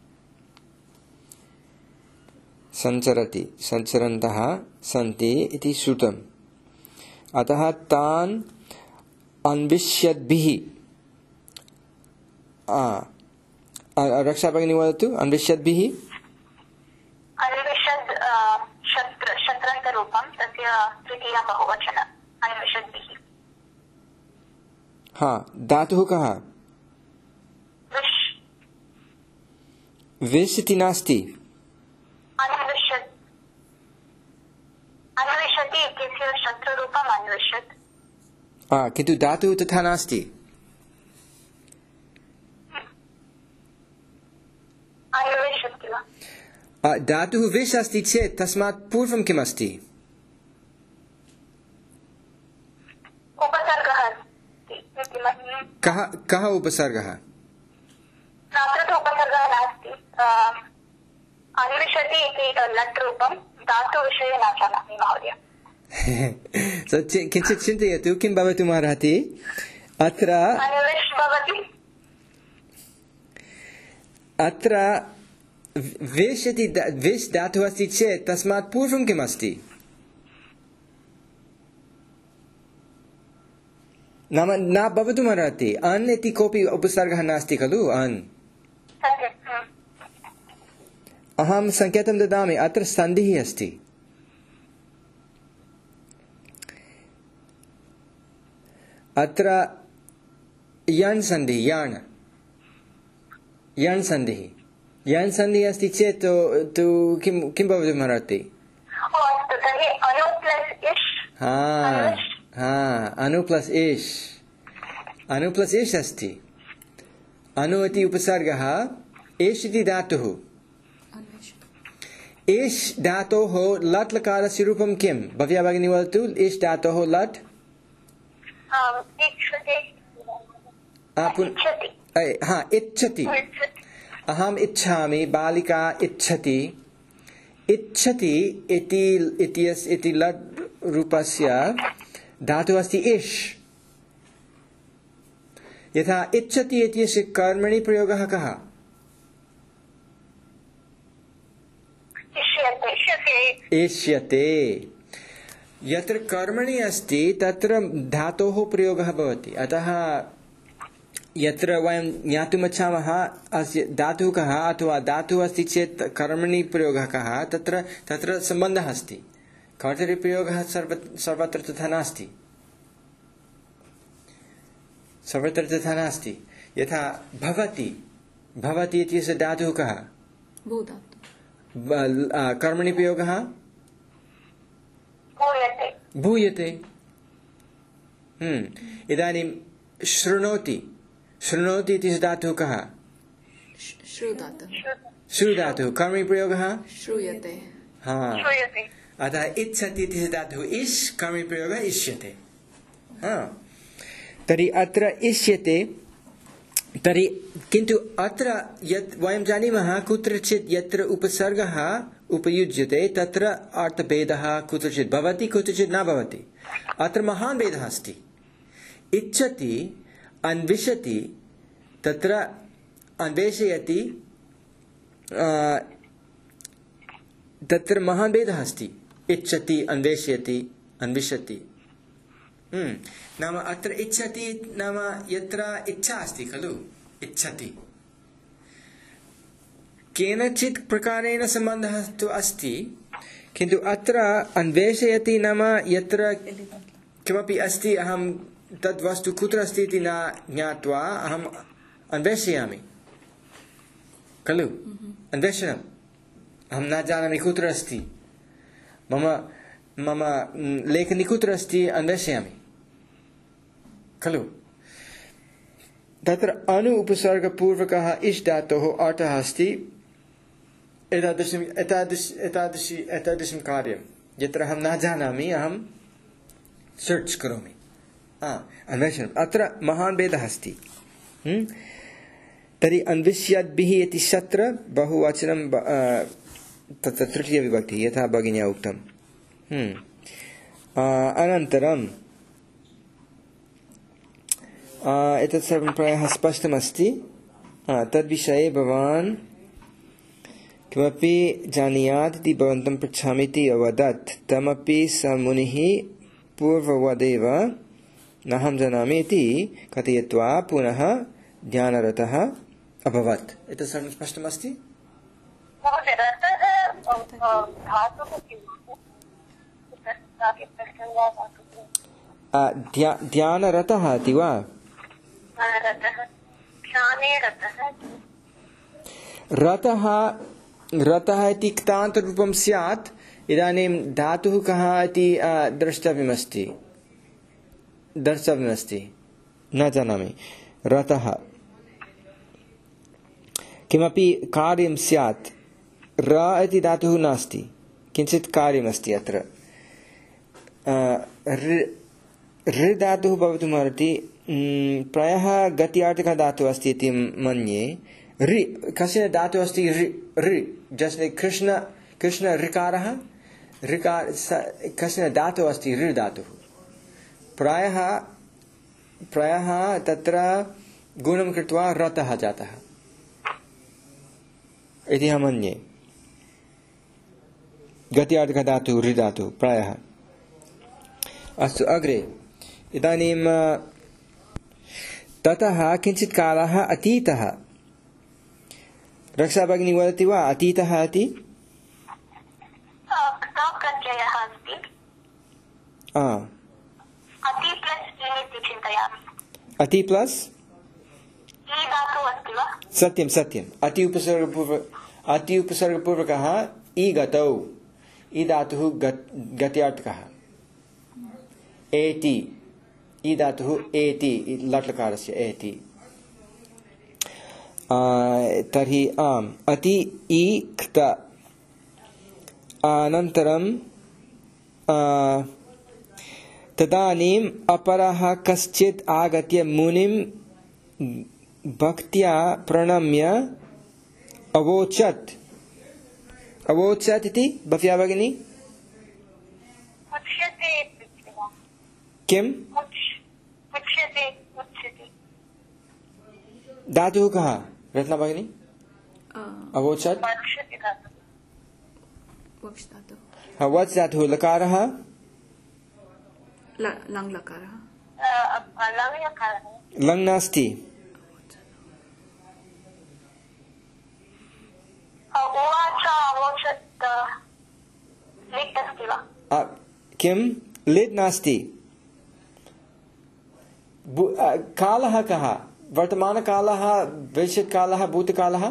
सञ्चरन्तः सन्ति इति श्रुतम् अतः तान् अन्विष्यद्भिः रक्षा भगिनी वदतु अन्विष्यद्भिः शत्रन्तरूपं तस्य तृतीया बहुवचन अन्विष्यद्भिः धातुः कः विश् इति नास्ति अन्विष्यति इत्यस्य शत्रुरूपम् अन्विष्यत् किन्तु धातुः तथा नास्ति धातुः विश् अस्ति चेत् तस्मात् पूर्वं किम् अस्ति कः उपसर्गः उपसर्गः नास्ति अन्विषति इति लट् रूपं धातुविषये न जानामि महोदय किञ्चित् चिन्तयतु किं भवितुमर्हति अत्र विश् धातुः अस्ति चेत् तस्मात् पूर्वं किम् अस्ति नाम न भवितुमर्हति अन् इति कोऽपि उपसर्गः नास्ति खलु अन् अहं सङ्केतं ददामि अत्र सन्धिः अस्ति अत्र यण् सन्धिः यण् सन्धिः अस्ति चेत् तु किं भवितुमर्हति अनु प्लस् इश् अस्ति अनु इति उपसर्गः इश् इति धातुः इश् धातोः लट् लकारस्य रूपं किं भव्या भगिनी वदतु इश् धातोः लट् इच्छति अहम् इच्छामि बालिका इच्छति इति लट् रूपस्य धातुः अस्ति इश् यथा इच्छति इत्यस्य कर्मणि प्रयोगः कः इष्यते यत्र कर्मणि अस्ति तत्र धातोः प्रयोगः भवति। अतः यत्र वयं ज्ञातुमिच्छामः अस्य धातुः कः अथवा धातुः अस्ति चेत् कर्मणि प्रयोगः कः, तत्र सम्बन्धः अस्ति। कर्तरिप्रयोगः सर्वत्र तथा नास्ति, सर्वत्र तथा नास्ति। यथा भवति, भवति इत्यस्य धातुः कः? कर्मणि प्रयोगः भूयते। इदानीं शृणोति, शृणोति इति धातुः कः? श्रुधातुः। कर्मणि प्रयोगः श्रूयते। अतः इच्छति इति धातुः इष्, कर्मणि प्रयोगः इष्यते। तर्हि अत्र इष्यते। तर्हि किन्तु अत्र यत् वयं जानीमः कुत्रचित् यत्र उपसर्गः उपयुज्यते तत्र अर्थभेदः कुत्रचित् भवति, कुत्रचित् न भवति। अत्र महान् भेदः अस्ति। इच्छति, अन्विषति, तत्र अन्वेषयति, तत्र महान् भेदः अस्ति। इच्छति, अन्वेषयति, अन्विषति। नाम अत्र इच्छति नाम यत्र इच्छा अस्ति खलु, इच्छति। केनचित् प्रकारेण सम्बन्धः तु अस्ति, किन्तु अत्र अन्वेषयति नाम यत्र किमपि अस्ति, अहं तद् वस्तु कुत्र अस्ति इति न ज्ञात्वा अहम् अन्वेषयामि खलु। अन्वेषणम्, अहं न जानामि कुत्र अस्ति, मम लेखनी कुत्र अस्ति, अन्वेषयामि खलु। तत्र अनु उपसर्गपूर्वकः इष् धातोः अर्थः अस्ति एतादृशं कार्यं यत्र अहं न जानामि, अहं सर्च् करोमि, अन्वेषणम्। अत्र महान् भेदः अस्ति। तर्हि अन्विष्यद्भिः इति शत्र बहुवचनं, तत्र तृतीयविभक्तिः यथा भगिन्या उक्तम्। अनन्तरं एतत् सर्वं प्रायः स्पष्टमस्ति। तद्विषये भवान् किमपि जानीयात् इति भवन्तं पृच्छामि इति अवदत्। तमपि स मुनिः पूर्ववदेव नाहं जानामि इति कथयित्वा पुनः ध्यानरतः अभवत्। एतत् सर्वं स्पष्टमस्ति। ध्यानरतः इति वा? रतः इति क्तान्तरूपं स्यात्। इदानीं धातुः कः इति द्रष्टव्यमस्ति, न जानामि। रतः किमपि कार्यं स्यात्। र इति धातुः नास्ति, किञ्चित् कार्यमस्ति अत्र। ऋ धातुः भवितुमर्हति। प्रायः गत्यार्थकः धातुः अस्ति इति मन्ये। ऋ कस्य धातुः अस्ति? ऋ जस्ट् कृष्ण ऋकारः, कस्य धातुः अस्ति? ऋ धातुः। प्रायः तत्र गुणं कृत्वा रतः जातः इति अहं मन्ये। गत्यार्थकः धातुः ऋ धातुः प्रायः। अस्तु, अग्रे। इदानीं ततः किञ्चित् कालः अतीतः। रक्षा भगिनी वदति वा अतीतः इति? अति प्लस् सत्यं। अति उपसर्गपूर्वकः इ गतौ। इ धातुः गत्यार्थकः। एति, इ धातुः एति, लट्लकारस्य एति। तर्हि आम्, अति इ क्त। अनन्तरं तदानीम् अपरः कश्चित् आगत्य मुनिं भक्त्या प्रणम्य अवोचत्। अवोचत् इति भव्या भगिनी किम्? धातुः कः रत्ना भगिनी? अवोचत् वच् धातुः। लकारः लङ् लकारः लङ् नास्ति किं लिट् नास्ति कालः कः वर्तमानकालः भविष्यत्कालः भूतकालः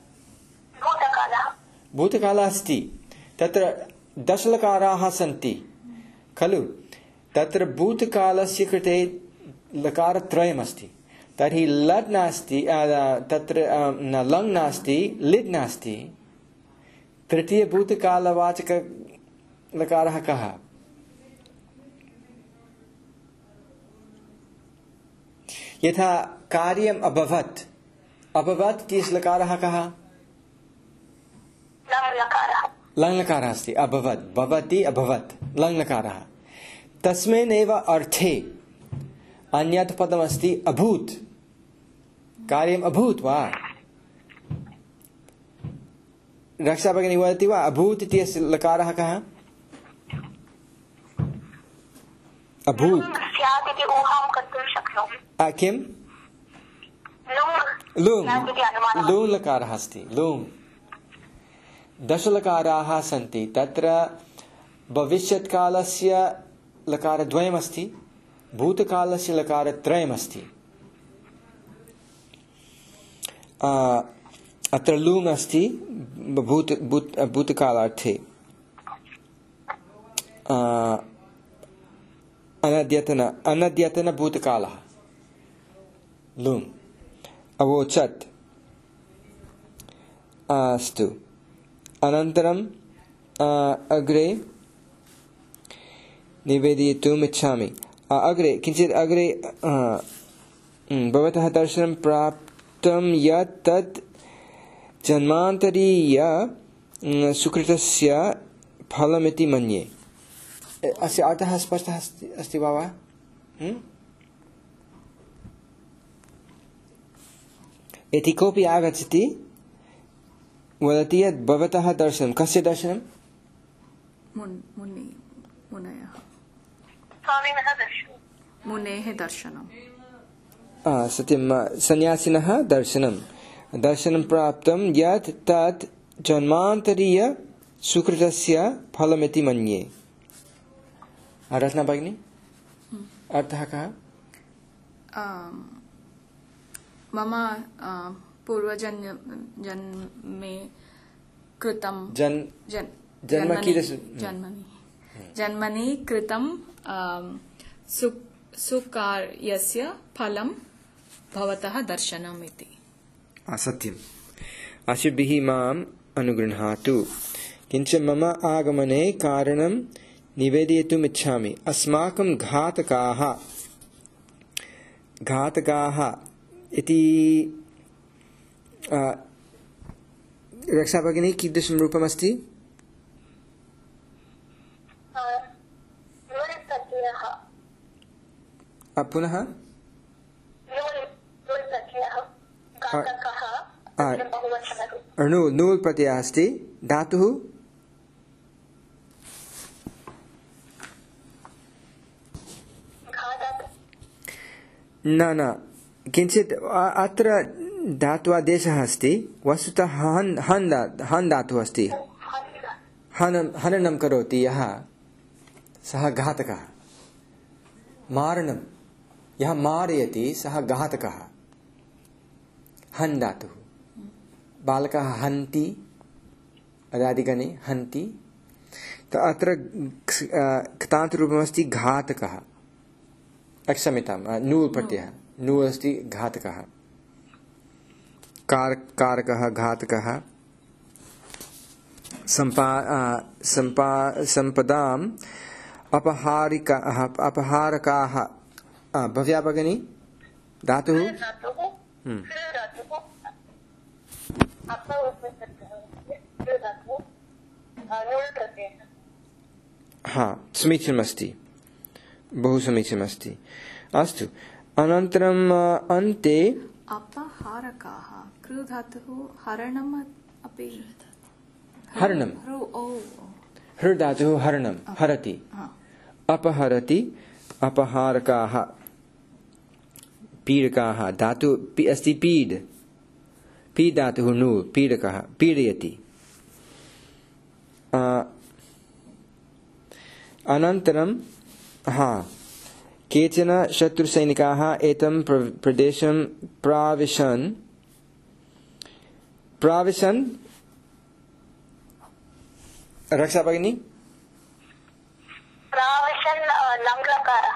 भूतकालः अस्ति तत्र दशलकाराः सन्ति खलु तत्र भूतकालस्य कृते लकारत्रयमस्ति तर्हि लट् नास्ति तत्र लङ् नास्ति लिट् नास्ति तृतीयभूतकालवाचक लकारः कः यथा कार्यम् अभवत् अभवत् इत्यस्य लकारः कः लङ् लकारः अस्ति अभवत् भवति अभवत् लङ् लकारः तस्मिन् एव अर्थे अन्यत् पदमस्ति अभूत् कार्यम् अभूत् वा रक्षा भगिनी वदति वा अभूत् इत्यस्य लकारः कः अभूत् किं लुङ् लकारः अस्ति लुङ् दशलकाराः सन्ति तत्र भविष्यत्कालस्य लकारद्वयमस्ति भूतकालस्य लकारत्रयमस्ति अत्र लुङ् अस्ति भूतकालार्थे अनद्यतन भूतकालः लुङ् अवोचत् अस्तु अनन्तरं अग्रे निवेदयितुम् इच्छामि अग्रे किञ्चित् अग्रे भवतः दर्शनं प्राप्तं यत् तत् जन्मान्तरीय सुकृतस्य फलमिति मन्ये अस्य अर्थः स्पष्टः अस्ति वा यदि कोऽपि आगच्छति वदति यत् भवतः दर्शनं कस्य दर्शनं मुनेः दर्शनं सत्यं सन्यासिनः दर्शनं प्राप्तं यत् तत् जन्मान्तरीय सुकृतस्य फलमिति मन्ये रचना भगिनी अर्थः कः मम पूर्वजन्मे कृतं जन्मनि कृतं सुकार्यस्य फलं भवतः दर्शनम् इति सत्यम् आशुभिः माम् अनुगृह्णातु किञ्च मम आगमने कारणं निवेदयितुम् इच्छामि अस्माकं घातकाः इति रक्षा भगिनी कीदृशं रूपमस्ति पुनः नूल् प्रत्ययः अस्ति धातुः न किञ्चित् अत्र धात्वादेशः अस्ति वस्तुतः हन् धातुः अस्ति हननं करोति यः सः घातकः मारणं यः मारयति सः घातकः हन् धातुः बालकः हन्ति अदादिगणे हन्ति अत्र क्तान्तरूपमस्ति घातकः क्षम्यतां नूल् प्रत्ययः नूल् अस्ति घातकः कारकः घातकः सम्पदाम् अपहारकाः भव्या भगिनी धातुः समीचीनमस्ति बहु समीचीनमस्ति अस्तु अनन्तरम् अन्ते अपहारकाः कृ धातुः हरणम् अपि हृ धातुः हरणं हरति अपहरति अपहारकाः पीडकाः धातु अस्ति पीड पीड धातुः नु पीडकः पीडयति अनन्तरं केचन शत्रुसैनिकाः एतं प्रदेशं प्राविशन् रक्षा भगिनी प्राविशन् लङ्लकारः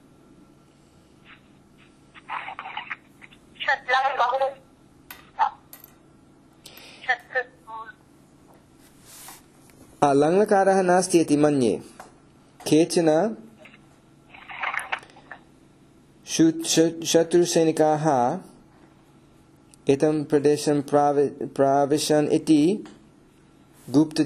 लङ्लकारः नास्ति इति मन्ये केचन शत्रुसैनिकाः एतं प्रदेशं प्राविशन् इति गुप्त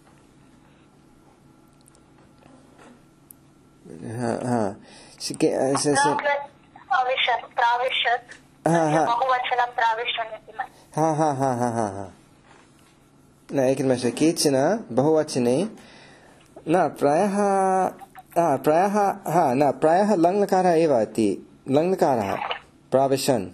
न एकनिमेषः केचन बहुवचने न प्रायः लङ्लकारः एव इति लङ्लकारः प्राविशन्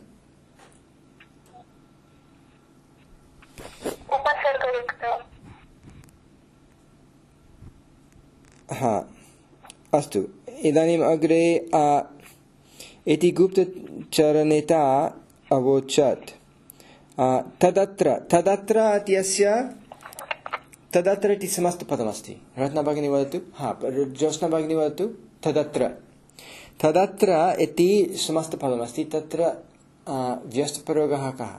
अस्तु इदानीम् अग्रे इति गुप्तचरनेता अवोचत् तदत्र इत्यस्य तदत्र इति समस्तपदमस्ति रत्ना भगिनी वदतु ज्योत्स्ना भगिनी वदतु तदत्र इति समस्तपदमस्ति तत्र व्यस्तप्रयोगः कः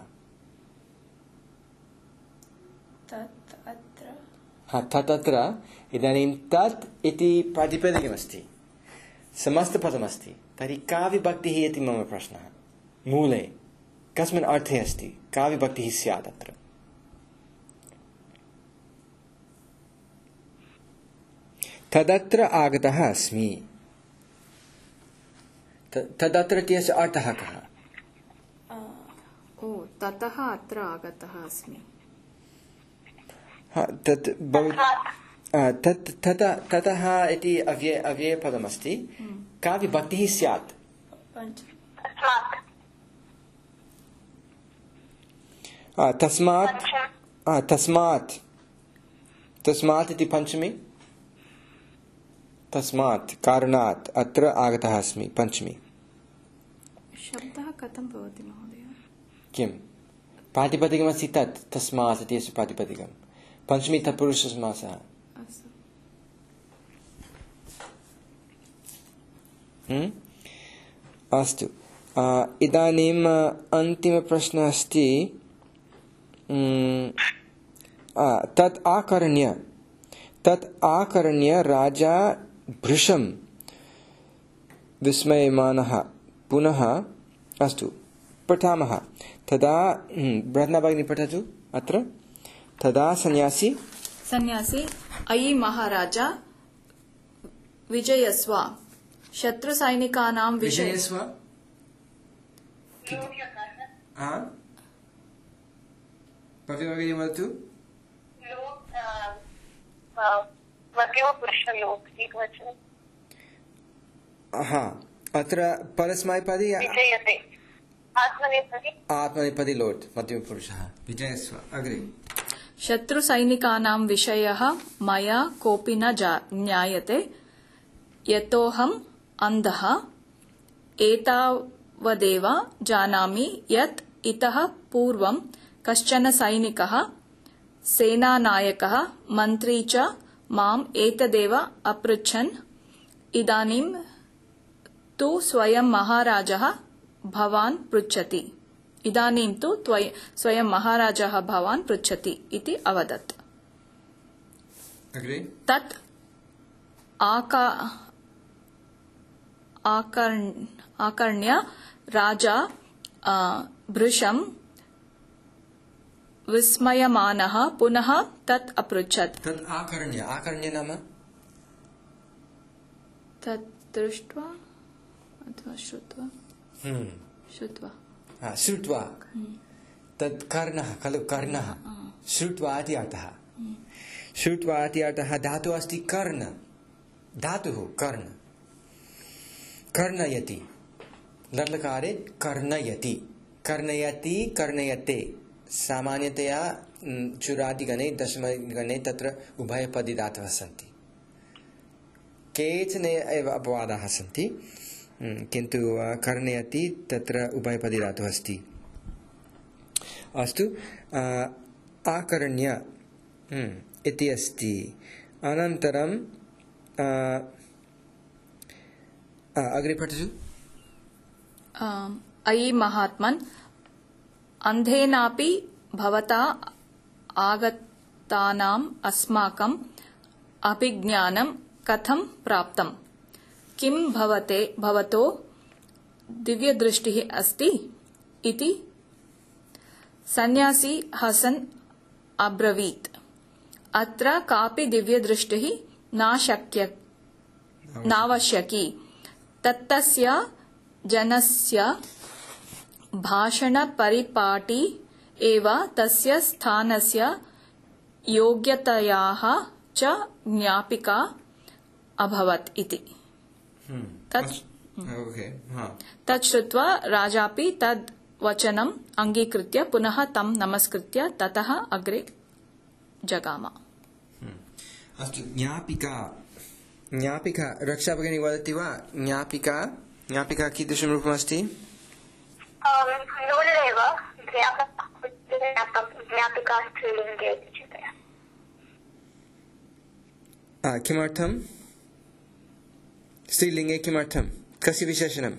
तत्र इदानीं तत् इति प्रातिपदिकमस्ति समस्तपदमस्ति तर्हि का विभक्तिः इति मम प्रश्नः मूले कस्मिन् अर्थे अस्ति का विभक्तिः स्यात् अत्र तदत्र आगतः अस्मि तदत्र इत्यस्य अर्थः कः ततः अत्र आगतः अस्मि ततः इति अव्ययपदमस्ति का विभक्तिः स्यात् तस्मात् इति पञ्चमी तस्मात् कारणात् अत्र आगतः अस्मि पञ्चमी शब्दः कथं भवति महोदय किं प्रातिपदिकमस्ति तस्मात् इति प्रातिपदिकं पञ्चमी तत्पुरुषसमासः अस्तु इदानीम् अन्तिमप्रश्नः अस्ति तत् आकर्ण्य राजा भृशं विस्मयमानः पुनः अस्तु पठामः तदा रत्ना भगिनी पठतु अत्र तदा सन्यासी अयि महाराजा विजयस्व शत्रुसैनिकानां विजयस्व भगिनी वदतु अत्र परस्मैपदी आत्मनेपदी लोट् मध्यमपुरुषः विजयस्व अग्रे शत्रुसैनिकानां विषयः मया कोऽपि न ज्ञायते यतोऽहम् अन्धः एतावदेव जानामि यत् इतः पूर्वं कश्चन सैनिकः सेनानायकः मन्त्री च माम् एतदेव अपृच्छन् इदानीं तु स्वयं महाराजः भवान् पृच्छति इति अवदत् तत् आकर्ण्य राजा भृशं विस्मयमानः पुनः तत् अपृच्छत् तत् आकर्ण्य नाम तत् दृष्ट्वा अथवा श्रुत्वा तत् कर्णः खलु कर्णः श्रुत्वा इति अर्थः श्रुत्वा इति अर्थः धातुः अस्ति कर्ण धातुः कर्ण कर्णयति लट्लकारे कर्णयति कर्णयति कर्णयते सामान्यतया चुरादिगणे दशमगणे तत्र उभयपदी धातवः सन्ति केचन एव अपवादाः सन्ति किन्तु कर्णयति तत्र उभयपदी धातुः अस्ति अस्तु आकर्ण्य इति अस्ति अनन्तरं अग्रे पठतु अयि महात्मन् अन्धेनापि भवता आगतानाम् अस्माकम् अभिज्ञानं कथं प्राप्तम् किं भवतो दिव्यदृष्टिः अस्ति इति सन्यासी हसन् अब्रवीत् अत्र कापि दिव्यदृष्टिः नावश्यकी तत्तस्य जनस्य भाषणपरिपाटी एव तस्य स्थानस्य योग्यतायाः च ज्ञापिका अभवत् इति तत् श्रुत्वा राजापि तद् वचनम् अङ्गीकृत्य पुनः तं नमस्कृत्य ततः अग्रे जगाम। अस्तु ज्ञापिका ज्ञापिका रक्षाभगिनी वदति वा ज्ञापिका ज्ञापिका कीदृशं रूपमस्ति नूलेव ज्ञापिका स्त्रीलिङ्गे इति चिन्तयामि किमर्थं स्त्रीलिङ्गे किमर्थं कस्य विशेषणं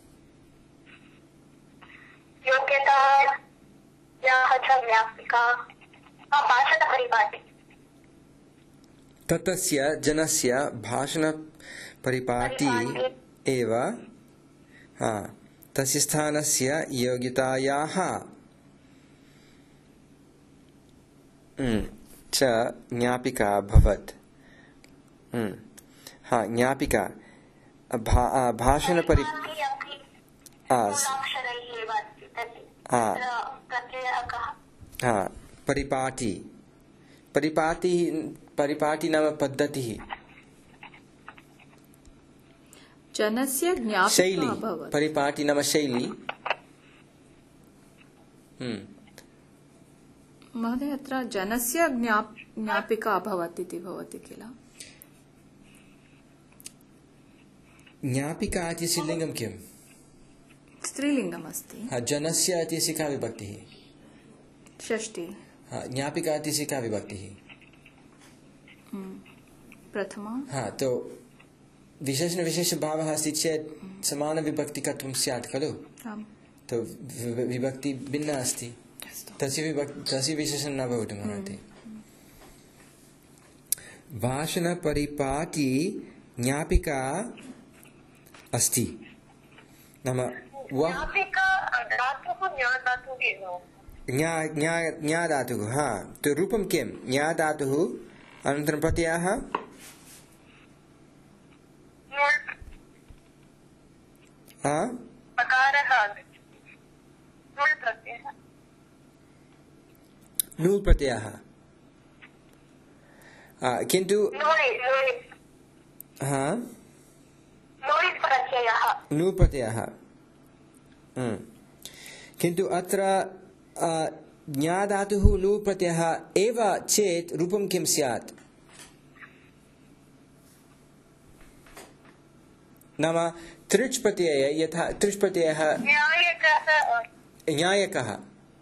योग्यतायाः च ज्ञापिका भाषणपरिपाटी ततस्य जनस्य भाषणपरिपाटी एव तस्य स्थानस्य योग्यतायाः च ज्ञापिका भवत् ज्ञापिका भाषणपरि परिपाटी परिपाटी परिपाटी नाम पद्धतिः जनस्य शैली परिपाटी नाम शैली महोदय अत्र जनस्य ज्ञापिका अभवत् इति भवति किल ज्ञापिका इत्यस्य लिङ्गं किम् स्त्रीलिङ्गमस्ति जनस्य इत्यस्य का विभक्तिः षष्ठी ज्ञापिका इत्यस्य का विभक्तिः प्रथमा तो विशेषण विशेष भावः अस्ति चेत् समानविभक्तिकत्वं स्यात् खलु तो विभक्ति भिन्ना अस्ति तस्य विशेषणं न भवितुमर्हति भाषणपरिपाटी ज्ञापिका अस्ति नाम ज्ञा धातुः तो रूपं किं ज्ञा धातुः अनन्तरं प्रत्ययः नूल् प्रत्ययः किन्तु नूल् प्रत्ययः किन्तु अत्र ज्ञाधातुः नूल् प्रत्ययः एव चेत् रूपं किं स्यात् नाम तृच् प्रत्यय यथा तृच् प्रत्ययः न्यायकः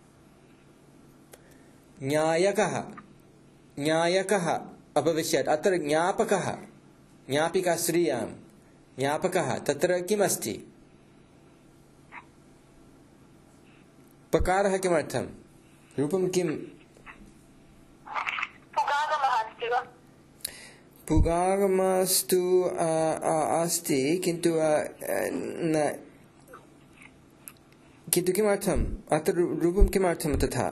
न्यायकः न्यायकः अभविष्यत् अत्र ज्ञापकः ज्ञापिका स्त्रियां ज्ञापकः तत्र किमस्ति पकारः किमर्थं रूपं किम् पुगागमस्तु अस्ति किन्तु किमर्थम् अत्र रूपं किमर्थं तथा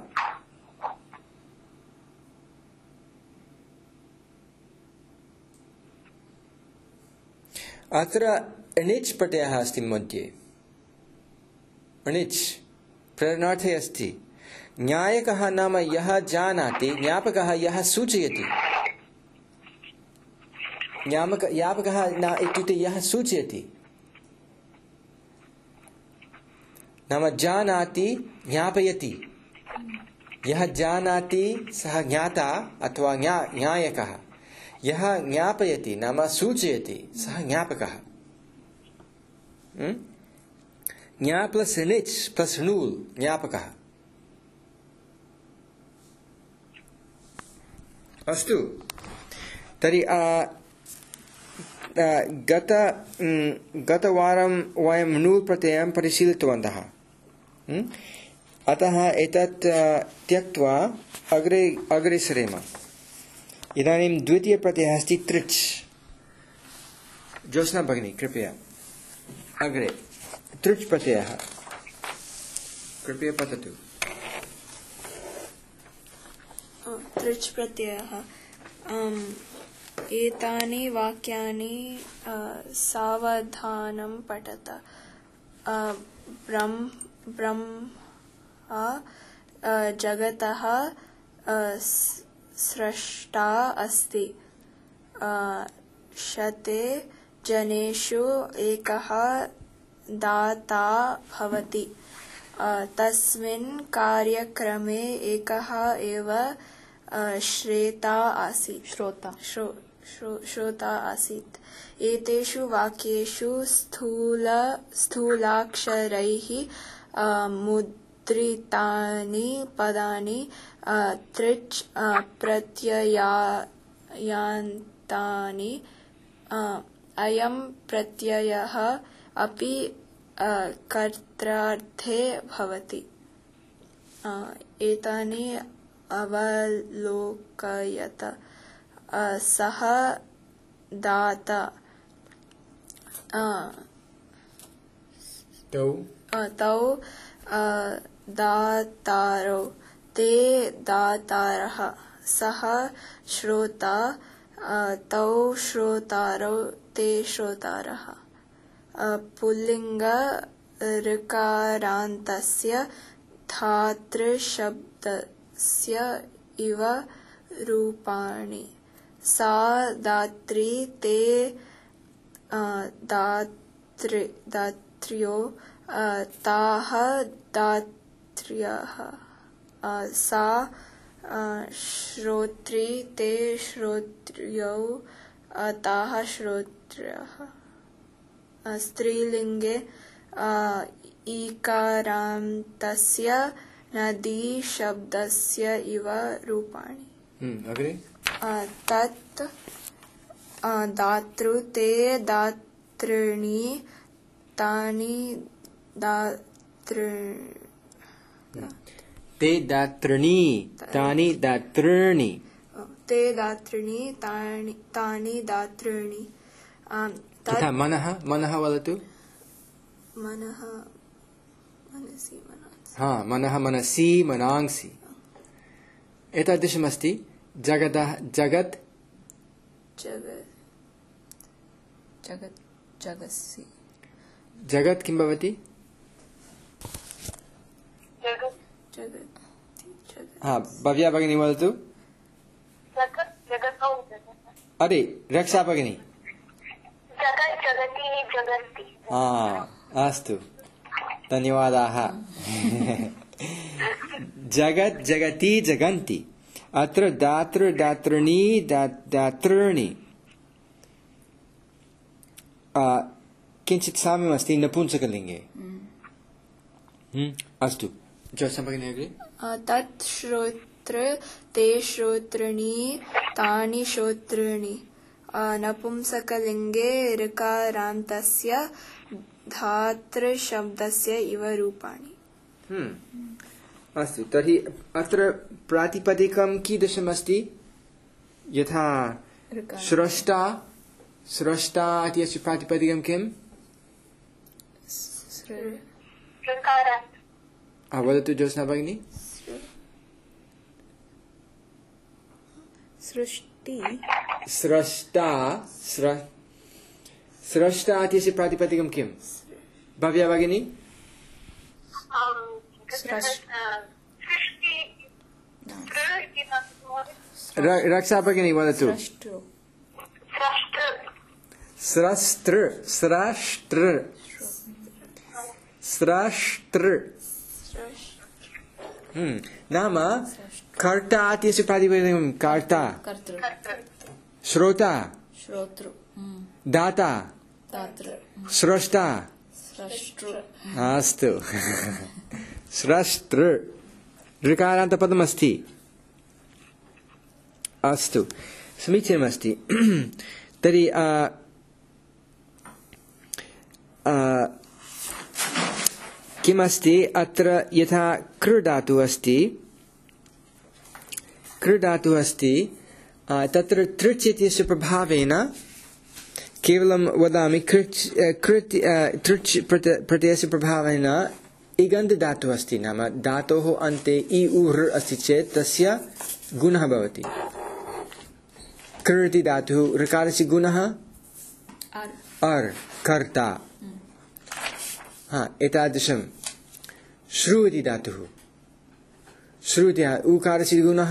अत्र णिच् प्रत्ययः अस्ति मध्ये णिच् प्रेरणार्थे अस्ति न्यायकः नाम यः जानाति ज्ञापकः यः सूचयति ज्ञापकः न इत्युक्ते यः सूचयति नाम जानाति ज्ञापयति यः जानाति सः ज्ञाता अथवा ज्ञायकः यः ज्ञापयति नाम सूचयति सः ज्ञापकः ज्ञा प्लस निच प्लस नूल ज्ञापकः अस्तु तर्हि गतवारं वयं नूल् प्रत्ययं परिशीलितवन्तः अतः एतत् त्यक्त्वा अग्रे सरेम इदानीं द्वितीयप्रत्ययः अस्ति तृच् ज्योत्स्ना भगिनी कृपया अग्रे तृच् प्रत्ययः कृपया पठतु तृच् प्रत्ययः एतानि वाक्यानि सावधानं पठत ब्रह्मा जगतः स्रष्टा अस्ति शते जनेषु एकः दाता भवति तस्मिन् कार्यक्रमे एकः एव श्रोता आसीत् एतेषु वाक्येषु स्थूलाक्षरैः मुद्रितानि पदानि तृच् प्रत्ययान्तानि अयं प्रत्ययः अपि कर्त्रार्थे भवति एतानि अवलोकयत सः दाता तौ दातारौ ते दातारः सः श्रोता तौ श्रोतारौ ते श्रोतारः पुल्लिंग ऋकारान्तस्य धातृशब्दस्य इव रूपाणि सा दात्री ते दात्र्यो ताः दात्र्यः सा श्रोत्री ते श्रोत्र्यौ ताः श्रोत्र्यः स्त्रीलिंगे ईकारान्तस्य नदी शब्दस्य इव रूपाणि अग्रे तत् दातृ ते दातॄणि तानि ते दातॄणि तानि दातॄणि ते दातॄणि तानि दातॄणि तथा मनः वदतु मनः मनसि मनः मनसि मनांसि एतादृशमस्ति जगत् जगसि जगत् किं भवति भव्या भगिनी वदतु अरे रक्षा भगिनी अस्तु धन्यवादाः जगत् जगति जगन्ति अत्र दातृ दातॄणि दातॄणि किञ्चित् साम्यमस्ति नपुंसकलिङ्गे अस्तु ज्योत्स्ना भगिनी अग्रे तत् श्रोत्र ते श्रोतॄणि तानि श्रोतॄणि नपुंसकलिङ्गे ऋकारान्तस्य धातृशब्दस्य इव रूपाणि अस्तु तर्हि अत्र प्रातिपदिकं कीदृशमस्ति यथा स्रष्टा इत्यस्य प्रातिपदिकं किम् वदतु ज्योत्स्ना भगिनी स्रष्टा इत्यस्य प्रातिपदिकं किम् भव्या भगिनी रक्षा भगिनी वदतु स्रष्ट्र स्रष्टृ नाम कर्ता इत्यस्य प्रातिपदिकं कर्ता श्रोता दाता स्रष्टा अस्तु स्रष्टृ ऋकारान्तपदमस्ति अस्तु समीचीनमस्ति तर्हि किमस्ति अत्र यथा कृ धातुः अस्ति तत्र तृच् इत्यस्य प्रभावेन केवलं वदामि तृच् प्रत्ययस्य प्रभावेन इगन्त धातुः अस्ति नाम धातोः अन्ते इ उर् अस्ति चेत् तस्य गुणः भवति कृ इति धातुः ऋकारस्य गुणः अर् कर्ता एतादृशं श्रु इति धातुः श्रु इति उकारस्य गुणः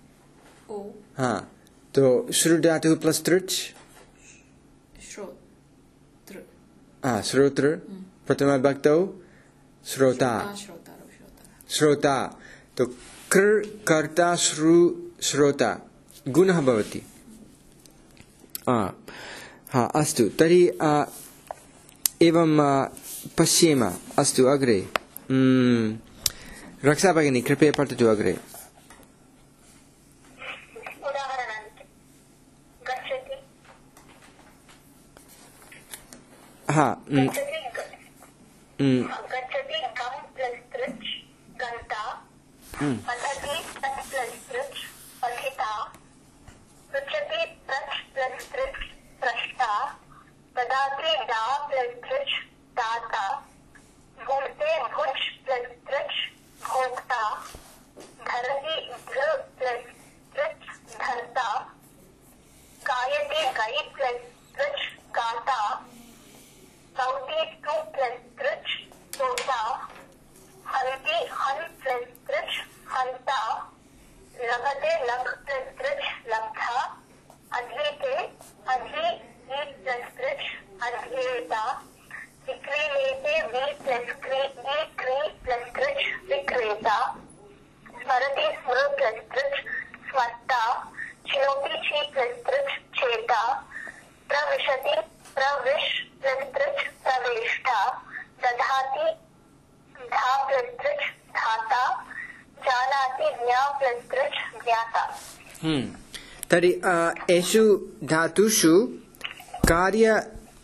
तो श्रु धातुः प्लस तृच् श्रोतृ प्रथमविभक्तौ श्रोता श्रोता तो कृ कर्ता श्रु श्रोता गुणः भवति अस्तु तर्हि एवं पश्येम अस्तु अग्रे रक्षा भगिनी कृपया पठतु अग्रे गच्छति गम प्लस तृच् गन्ता पठति तत् प्लस तृच् पठिता पृच्छति प्रच् प्लस तृच् पृष्टा ददाति दा प्लस तृच् दाता भुङ्क्ते भुज् प्लस तृच् भोक्ता धरति धृ प्लस तृच् धर्ता गायति गै प्लस तृच् गाता सौति टू प्लस तृच् सोता हरति हन प्लस तृच् हंता लभते लभ प्लस तृच् लब्धा अध्येते अध्यि प्लस तृच् अध्येता विक्रीयते वि प्लस क्री प्लस तृच् विक्रेता स्मरति स्मृ प्लस तृच् स्मर्ता चिनोति छि प्लस तृच् चेता प्रविशति प्रविश प्लस तृच् प्रविष्टा दधाति धा प्लस तृच् धाता जानाति ज्ञा प्लस तृच् ज्ञाता तर्हि एषु धातुषु कार्यं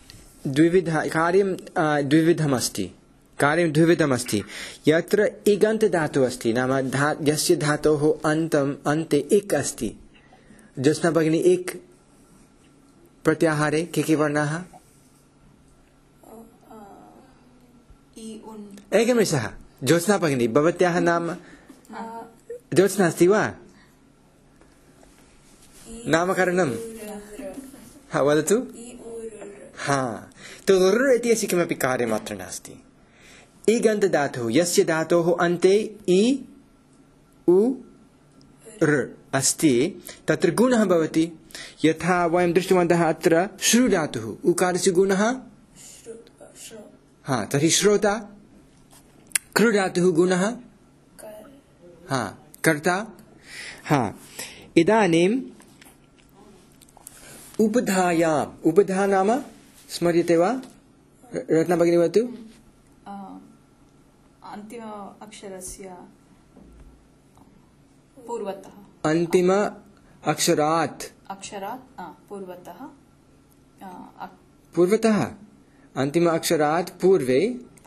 द्विविधमस्ति यत्र इगन्त धातुः अस्ति नाम यस्य धातोः अन्ते इक् अस्ति ज्योत्स्ना भगिनी इक् प्रत्याहारे के वर्णाः एकनिमिषः ज्योत्स्ना भगिनी भवत्याः नाम ज्योत्स्ना अस्ति वा नामकरणं वदतु तो ऋ इत्यस्य किमपि कार्यमत्र नास्ति इगन्त धातुः यस्य धातोः अन्ते इ उ ऋ अस्ति तत्र गुणः भवति यथा वयं दृष्टवन्तः अत्र श्रु धातुः उकारस्य गुणः तर्हि श्रोता कृ धातुः गुणः कर्ता इदानीम् उपधा नाम स्मर्यते वा रत्ना भगिनी वदतु अन्तिम अक्षरस्य पूर्वतः अन्तिम अक्षरात् पूर्वतः अन्तिम अक्षरात् पूर्वे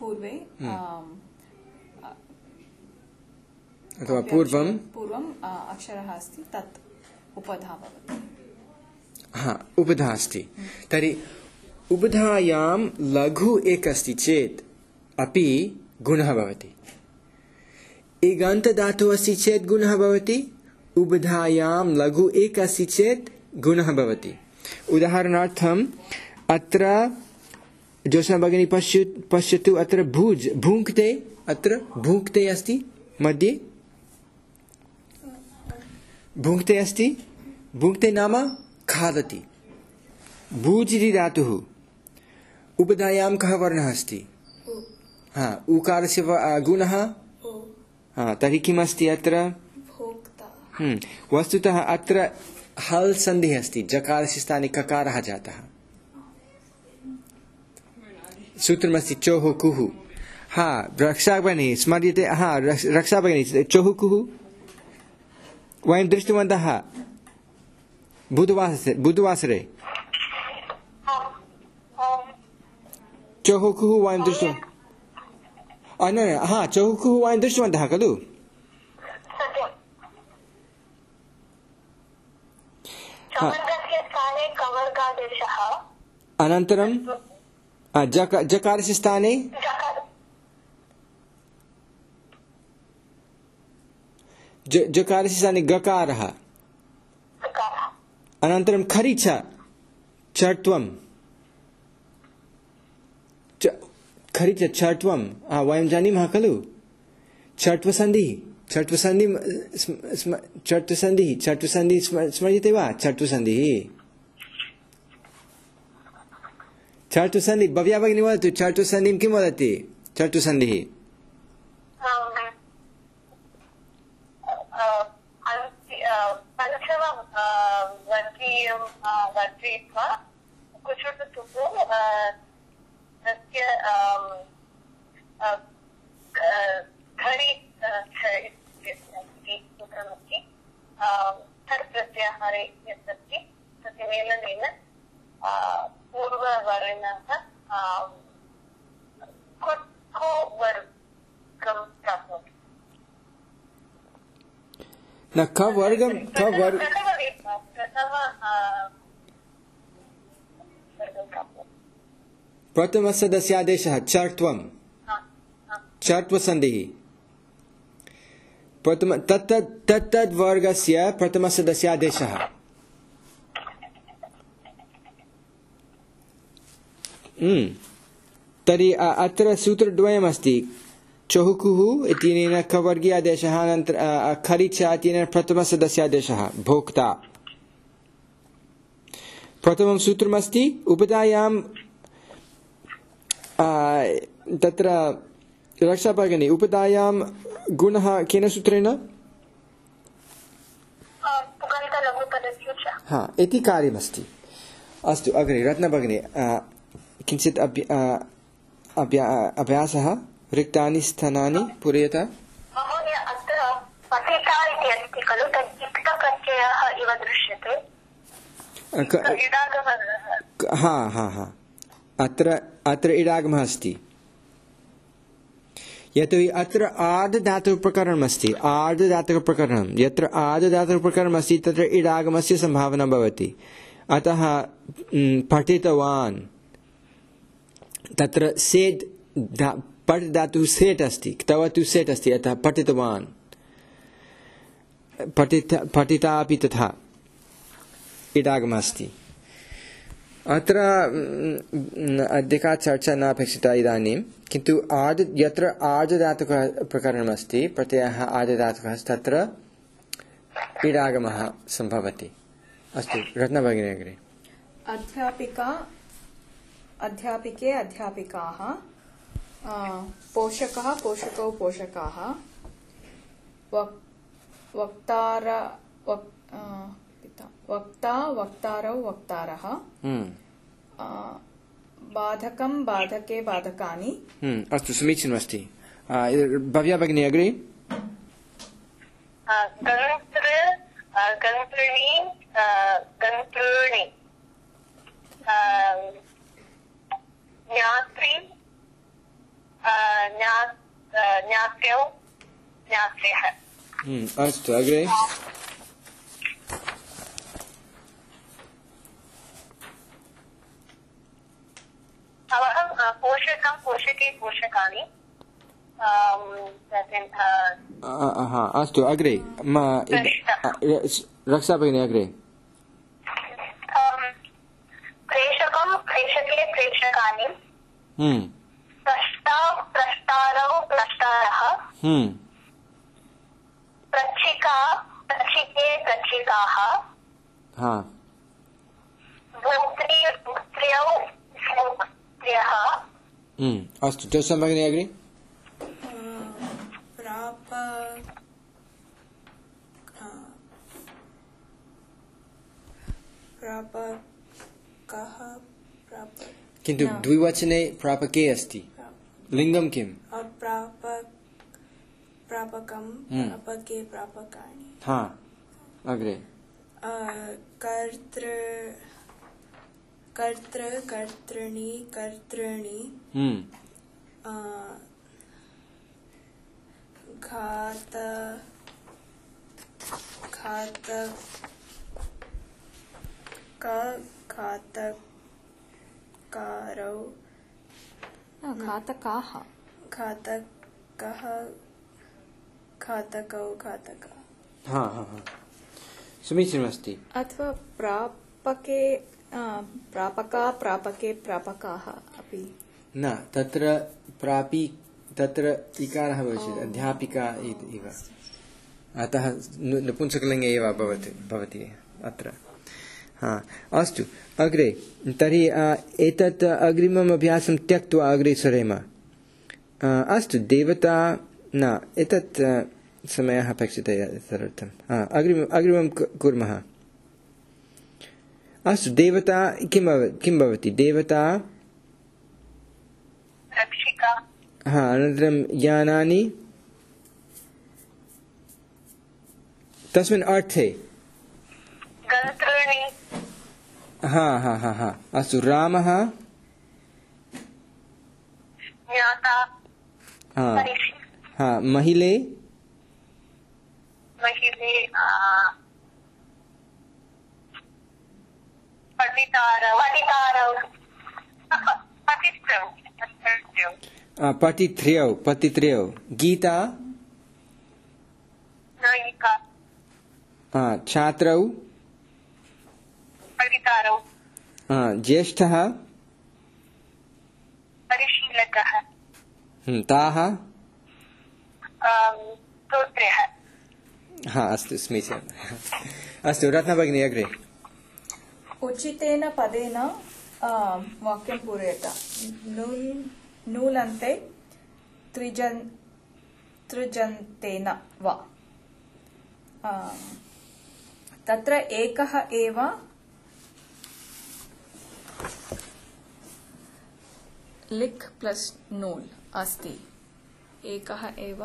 अथवा पूर्वम् अक्षरः अस्ति तत् उपधा भवति उपधा अस्ति तर्हि उपधायां लघु एक अस्ति चेत् अपि गुणः भवति इगन्त धातुः अस्ति चेत् गुणः भवति उपधायां लघु एक अस्ति चेत् गुणः भवति उदाहरणार्थम् अत्र ज्योत्स्ना भगिनी पश्यतु अत्र भुङ्क्ते अत्र भुङ्क्ते अस्ति मध्ये भुङ्क्ते अस्ति भुङ्क्ते नाम खादति भूज् इति धातुः उपधायां कः वर्णः अस्ति उकारस्य गुणः तर्हि किमस्ति अत्र भोक्ता वस्तुतः अत्र हल् सन्धिः अस्ति जकारस्य स्थाने ककारः जातः सूत्रमस्ति चोः कुः रक्षा भगिनी स्मर्यते रक्षा भगिनी चोः कुः वयं दृष्टवन्तः बुधवासरे चोः कुः वयं दृष्टवन्तः चोः कुः वयं दृष्टवन्तः खलु अनन्तरं जकारस्य स्थाने जकारस्य स्थाने गकारः अनन्तरं खरिच चट्वं खरिच चट्वं वयं जानीमः खलु चट्वसन्धिः स्मर्यते वा चट्वसन्धिः भव्या भगिनी वदतु चट्वसन्धिं किं वदति चट्वसन्धिः प्रत्याहारे यदस्ति तस्य मेलनेन पूर्ववर्णः को वर्गं प्राप्नोति न कवर्गं प्रथमसदस्यादेशः चर्त्वं चर्त्वसन्धिः तत्तद् वर्गस्य प्रथमसदस्यादेशः तर्हि अत्र सूत्रद्वयमस्ति चहुकुः इत्यनेन कवर्गीयादेशः अनन्तरं खरिच इत्यनेन प्रथमसदस्यादेशः भोक्ता प्रथमं सूत्रमस्ति उपधायां तत्र रक्षा भगिनी उपधायां गुणः केन सूत्रेण इति कार्यमस्ति अस्तु अग्रे रत्नभगिनी किञ्चित् अभ्यासः रिक्तानि स्थानानि पूरयता महोदय अत्र पतिता इति अस्ति खलु तत् इक्तप्रत्ययः इव दृश्यते अत्र इडागमः अस्ति यतोहि अत्र आर्धधातुप्रकरणमस्ति यत्र आर्धधातुप्रकरणमस्ति तत्र इडागमस्य सम्भावना भवति अतः पठितवान् तत्र सेट् पठ धातुः सेट् अस्ति तवतु सेट् अस्ति अतः पठितवान् पठिता अपि तथा इडागमः अस्ति अत्र अधिका चर्चा न अपेक्षिता इदानीं किन्तु यत्र आर्धधातुकः प्रकरणमस्ति प्रत्ययः आर्धधातुकः तत्र इडागमः सम्भवति अस्तु रत्नभगिनी अग्रे अध्यापिके अध्यापिकाः पोषकः पोषकौ पोषकाः वक्ता वक्तारौ वक्तारः बाधकं बाधके बाधकानि अस्तु समीचीनमस्ति भव्या भगिनी अग्रे गन्त्रिणी ज्ञात्री ज्ञात्र्यौ ज्ञात्र्यः अस्तु अग्रे पोषकं पोषके पोषकानि अस्तु अग्रे रक्षा भगिनी अग्रे प्रेषकं प्रेषके प्रेषकानि प्रष्टा प्रष्टारौ प्रष्टारः प्रच्छिका प्रच्छिके प्रच्छिकाः भोक्त्री भोक्त्र्यौ भोक्त्र्यः अस्तु तस्यां भगिनी अग्रे प्रापकः किन्तु द्विवचने प्रापके अस्ति लिङ्गं किम् प्रापकं प्रापके प्रापकाणि हा अग्रे कर्तृ कर्तॄणि घातकारौ घातकौ घातका हा हा हा समीचीनमस्ति अथवा प्रापके प्रापका प्रापके प्रापकाः अपि न तत्र प्रापी तत्र इकारः भविष्यति अध्यापिका इव अतः नपुंसकलिङ्गे एव भवति अत्र हा अस्तु अग्रे तर्हि एतत् अग्रिमम् अभ्यासं त्यक्त्वा अग्रे सरेम अस्तु देवता न एतत् समयः अपेक्षते तदर्थम् अग्रिमं कुर्मः अस्तु देवता किं भवति देवता रक्षिका हा अनन्तरं यानानि तस्मिन् अर्थे गन्त्रीणि हा हा हा हा अस्तु रामः ज्ञाता हा महिले पतित्र्यौ गीता नायिका छात्रौ पठितारौ ज्येष्ठः परिशीलकः ताः श्रोत्रियः हा अस्तु समीचीनम् अस्तु रत्नभगिनी अग्रे उचितेन पदेन वाक्यं पूरयत नूलन्ते त्रिजन्तेन वा तत्र एकः एव लिख् प्लस् नूल् अस्ति एकः एव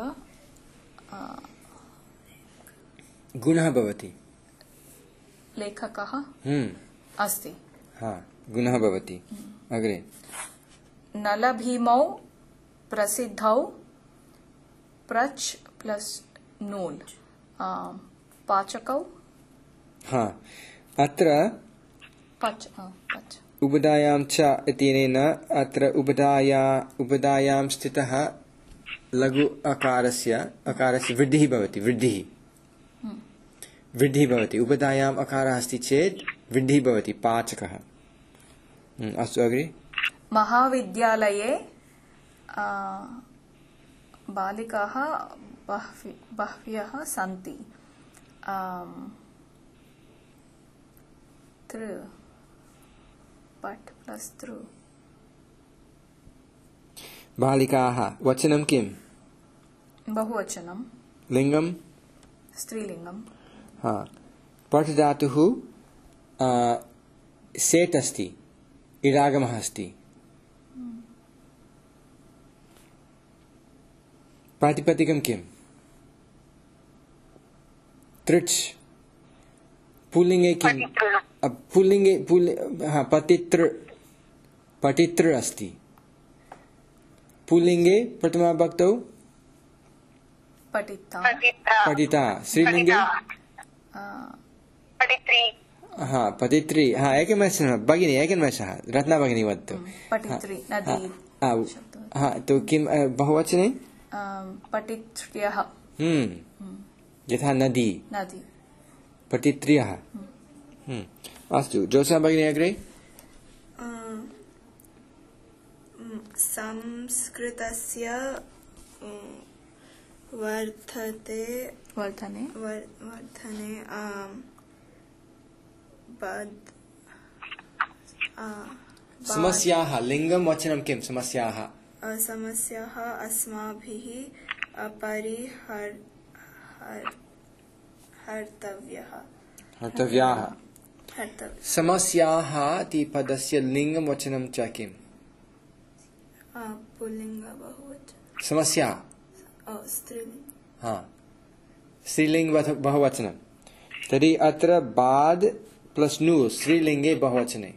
गुणः भवति लेखकः अस्ति हा गुणः भवति अग्रे नलभीमौ प्रसिद्धौ प्रच् प्लस् नूल् पाचकौ हा अत्र पच् उपधायां च इत्यनेन अत्र उपधायां स्थितः लघु अकारस्य वृद्धिः भवति वृद्धिः भवति उपधायाम् अकारः अस्ति चेत् वृद्धिः भवति पाचकः अस्तु अग्रे महाविद्यालये बालिकाः बह्व्यः सन्ति पट् प्लस् तृ बालिकाः वचनं किं बहुवचनं लिङ्गं स्त्रीलिङ्गं हा पठ् धातुः सेट् अस्ति इडागमः अस्ति प्रातिपदिकं किम् तृच् पुल्लिङ्गे किम् पठितृ अस्ति पुल्लिङ्गे प्रथमाविभक्तौ पठिता स्त्रीलिङ्गे हा पठित्री हा एकनिमेषः भगिनी एकनिमेषः रत्ना भगिनी वदतु हा तो किं बहुवचने पठित्र्यः यथा नदी पठित्र्यः अस्तु जोसा भगिनी अग्रे संस्कृतस्य वर्धने समस्याः लिङ्गं वचनं किं समस्याः अस्माभिः हर्तव्याः कर्तव्यं समस्याः इति पदस्य लिङ्गं वचनं च किम्? पुल्लिङ्ग बहुवचन समस्या स्त्रीलिङ्ग हा स्त्रीलिङ्ग बहुवचनं तर्हि अत्र बाद् प्लस् नु स्त्रीलिङ्गे बहुवचने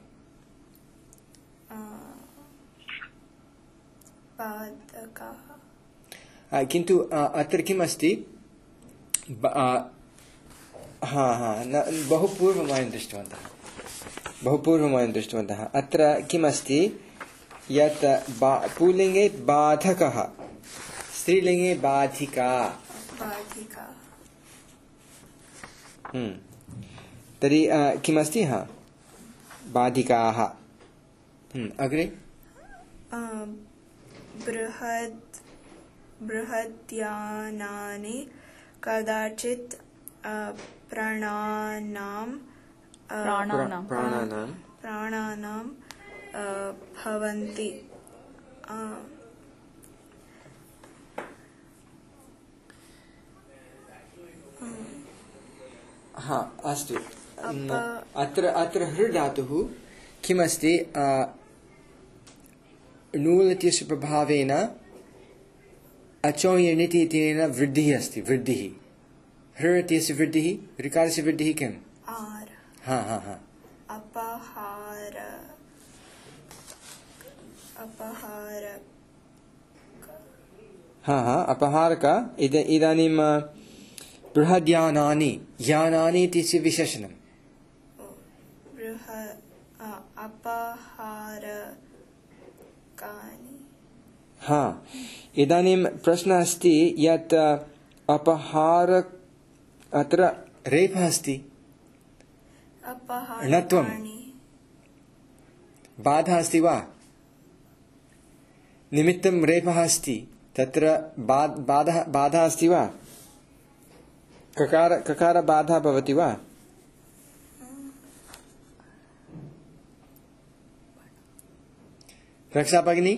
पादकाः किन्तु अत्र किम् अस्ति बहु पूर्वं वयं दृष्टवन्तः अत्र किमस्ति यत् पुल्लिङ्गे बाधकः स्त्रीलिङ्गे बाधिका तर्हि किमस्ति बाधिकाः अग्रे बृहद्यानानि कदाचित् प्राणानां भवन्ति अस्तु अत्र हृ धातुः किमस्ति नूल् इत्यस्य प्रभावेन अचोयनिति इत्यनेन वृद्धिः अस्ति वृद्धिः हृ इत्यस्य वृद्धिः ऋकारस्य वृद्धिः किम् अपहारक इदानीं बृहद्यानानि यानानि इत्यस्य विशेषणम् इदानीं प्रश्नः अस्ति यत् अपहार अत्र रेफः अस्ति णत्वं बाधा अस्ति वा निमित्तं रेफः अस्ति तत्र बाधा अस्ति वा ककार बाधा भवति वा रक्षा भगिनी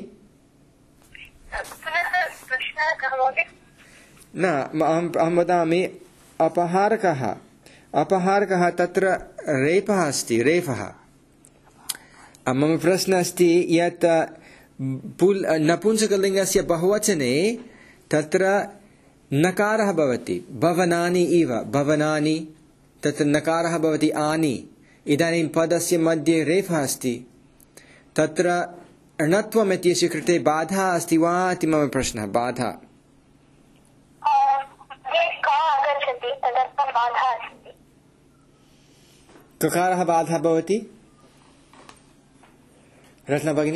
न अहं वदामि अपहारकः तत्र रेफः अस्ति रेफः मम प्रश्नः अस्ति यत् नपुंसकलिङ्गस्य बहुवचने तत्र नकारः भवति भवनानि इव भवनानि तत्र नकारः भवति आनि इदानीं पदस्य मध्ये रेफः अस्ति तत्र णत्वम् इत्यस्य कृते बाधा अस्ति वा इति मम प्रश्नः बाधा ककारः बाधा भवति रत्ना भगिनी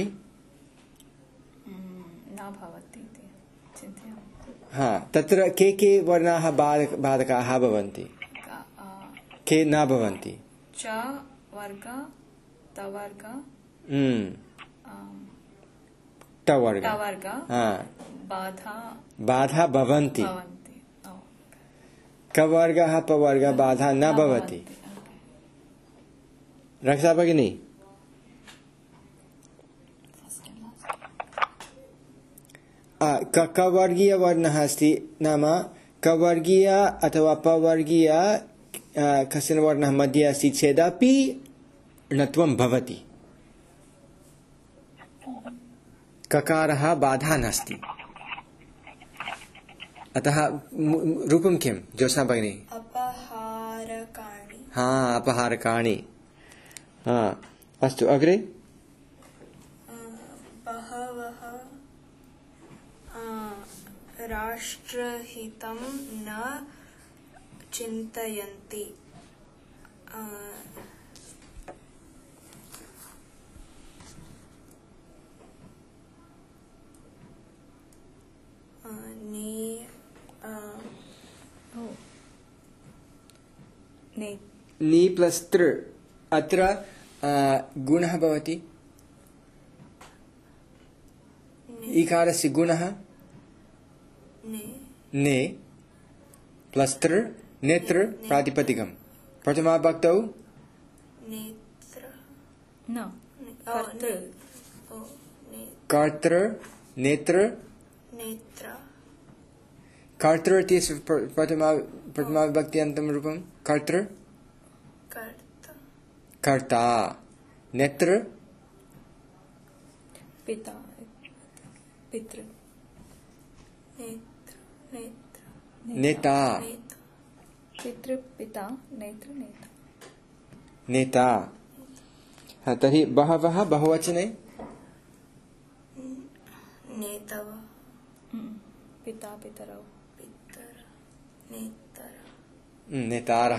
न भवति इति चिन्तयामि तत्र के वर्णाः बाधकाः भवन्ति के न भवन्ति च वर्ग तवर्ग टवर्ग बाधा भवन्ति कवर्गः पवर्ग बाधा न भवति रक्षा भगिनी कवर्गीय वर्णः अस्ति नाम कवर्गीय अथवा पवर्गीय कश्चन वर्णः मध्ये अस्ति चेदपि णत्वं भवति ककारः बाधा नास्ति अतः रूपं किं जोसा भगिनी अपहारकाणि अस्तु अग्रे बहवः राष्ट्रहितं न चिन्तयन्ति नि प्लस् तृ अत्र गुणः भवति इकारस्य गुणः ने प्लस् तृ नेत्र प्रातिपदिकं प्रथमाविभक्तौ कर्तृ नेत्र कर्तृ इत्यस्य प्रथमाविभक्त्यन्तं रूपं कर्तृ कर्ता नेत्र पिता पितृ नेत्र नेत्र नेता पितृ पिता नेत्र नेता नेता तर्हि बहवः बहुवचने नेतव पिता पितरौ पितर नेतर नेतारः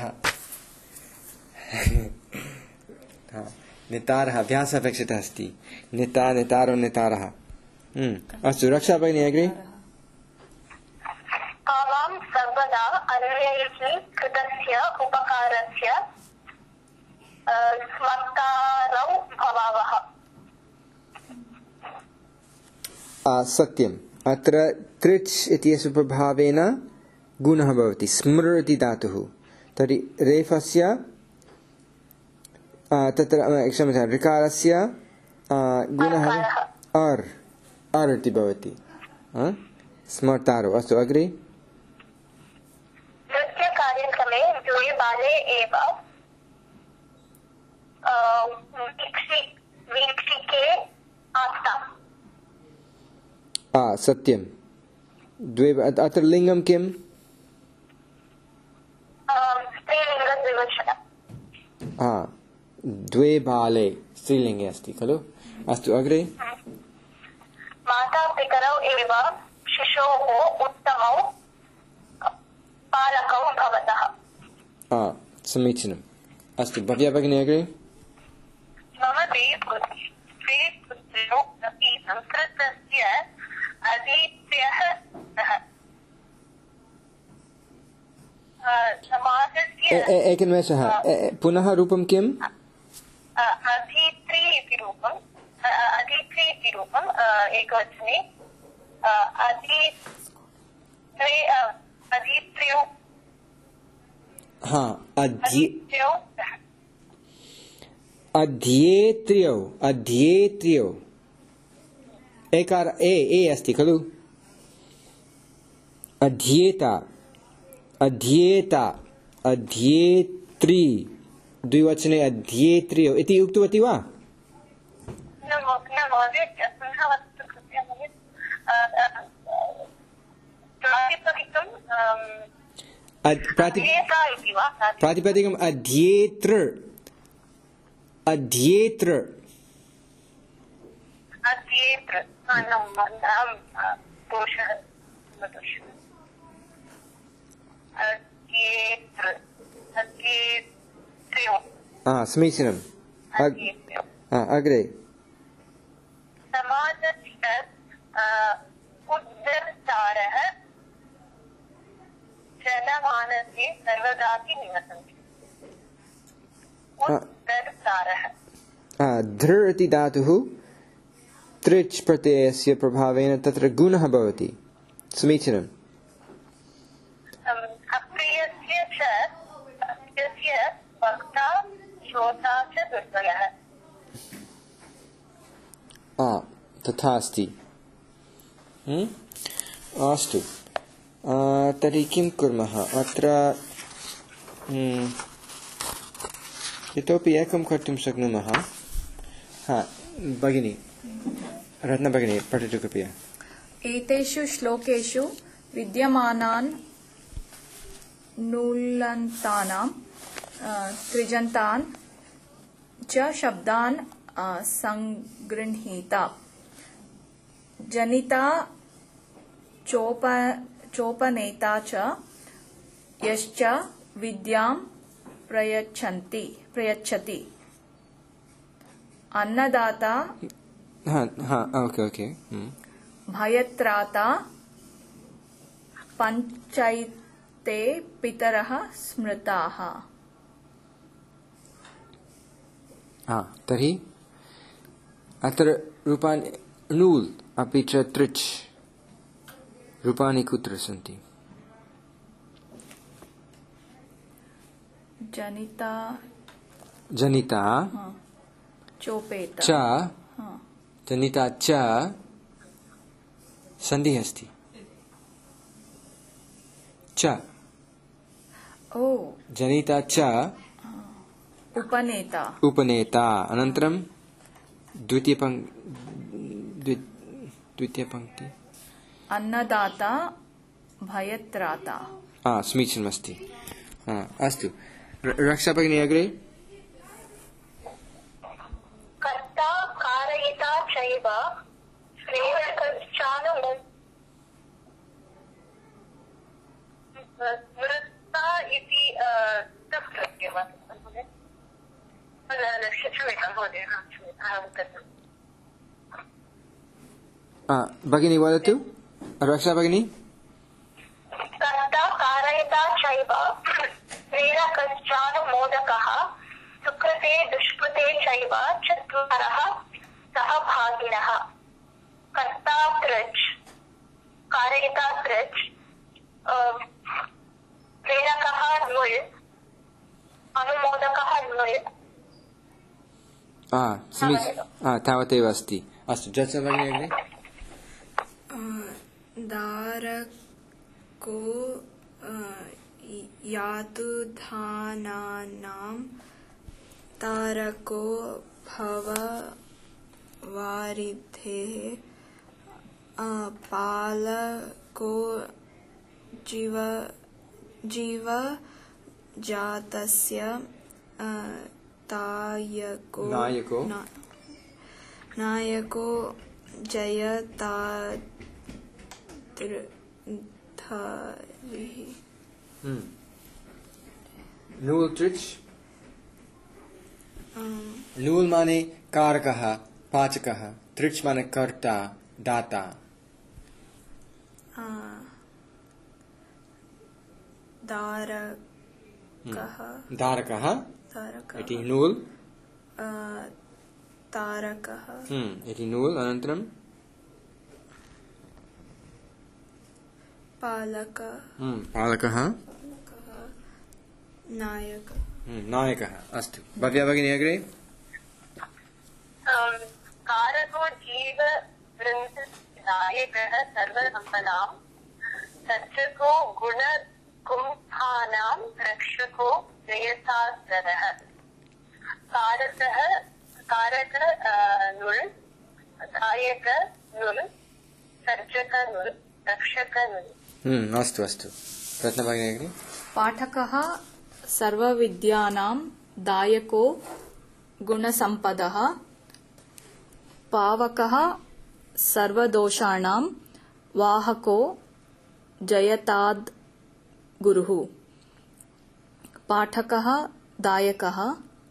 नेतारः अभ्यासः अपेक्षितः अस्ति नेता नेतारो नेतारः अस्तु रक्षा भगिनी अग्रे आवां सर्वदा अन्यैः कृतस्य उपकारस्य स्मर्तारौ भवावः। सत्यम् अत्र तृच् इत्यस्य प्रभावेन गुणः भवति स्मृ इति धातुः तर्हि रेफस्य तत्र क्षम्यतां ऋकारस्य गुणः अर् इति भवति स्मर्तारो अस्तु अग्रे नृत्यकार्यक्रमे द्वे बाले एव वीक्षिके आस्ताम्। सत्यं द्वे अत्र लिङ्गं किम् स्त्रीलिङ्गद्विवचनम्। द्वे बाले स्त्रीलिङ्गे अस्ति खलु अस्तु अग्रे मातापितरौ एव शिशोः उत्तमौ पालकौ भवतः। समीचीनम् अस्तु भव्या भगिनी अग्रे मम द्वे पुत्र्यौ अपि संस्कृतस्य अधीत्यः स्तः। समासस्य एकनिमेषः पुनः रूपं किम् अधीत्री इति रूपम् एकवचने अधीत्र्यौ अध्येत्र्यौ एकार ए अस्ति खलु अध्येता अध्येत्री द्विवचने अध्येत्र्यौ इति उक्तवती वा प्रातिपदिकम् अध्येतृ समीचीनम् अग्रे समाजस्य उद्धर्तारः जनमानसे सर्वदापि निवसन्ति। उद्धर्तारः धृ इति धातुः तृच् प्रत्ययस्य प्रभावेन तत्र गुणः भवति समीचीनम् अप्रियस्य च सत्यस्य वक्ता श्रोता च दुर्बलः। तथा अस्ति अस्तु तर्हि किं कुर्मः अत्र इतोपि एकं कर्तुं शक्नुमः भगिनी रत्नभगिनी पठतु कृपया एतेषु श्लोकेषु विद्यमानान् नुलन्तानां त्रिजन्तान् च शब्दान् संगृह्णीता जनिता चोपनेता च यश्च विद्यां प्रयच्छति अन्नदाता ओके भयत्राता पंचैते पितरः स्मृताः। तर्हि अत्र रूपाणि नूल् अपि च तृच् रूपाणि कुत्र सन्ति जनिता चोपेता च जनिता च सन्धिः अस्ति च जनिता च उपनेता उपनेता अनन्तरं द्वितीयपङ्क्ति अन्नदाता भयत्राता समीचीनमस्ति अस्तु रक्षा भगिनी अग्रे कर्ता कारयिता चैव स्मृता इति भगिनी वदतु रक्षा भगिनी कर्ता कारयिता चैव प्रेरकश्चानुमोदकः सुकृते दुष्कृते चैव चत्वारः सहभागिनः कर्ता तृच् कारयिता तृच् प्रेरकः नुल् अनुमोदकः नुल् तावदेव अस्ति अस्तु जत्सा भगिनी अग्रे दारको यातुधानानां तारको भववारिधेः पालको जीवजातस्य नायको जयतारिः नूल त्रिच नूल माने कारकः पाचकः त्रिच माने कर्ता दाता धारकः इति नूल तारकः इति नूल अनन्तरं पालकः नायकः अस्तु भव्या भगिनी अग्रे कारको जीववृन्दनायकः सर्वसम्पदां सज्जको गुणकुम्भानां रक्षको जयसास्त्रः कारक नुल् दायक नुल् सर्जक नुल् रक्षक नुल् अस्तु अस्तु रत्नभगिनी अग्रे पाठकः सर्वविद्यानां दायको गुणसम्पदः पावकः सर्वदोषाणां वाहको जयताद् गुरुः पाठकः दायकः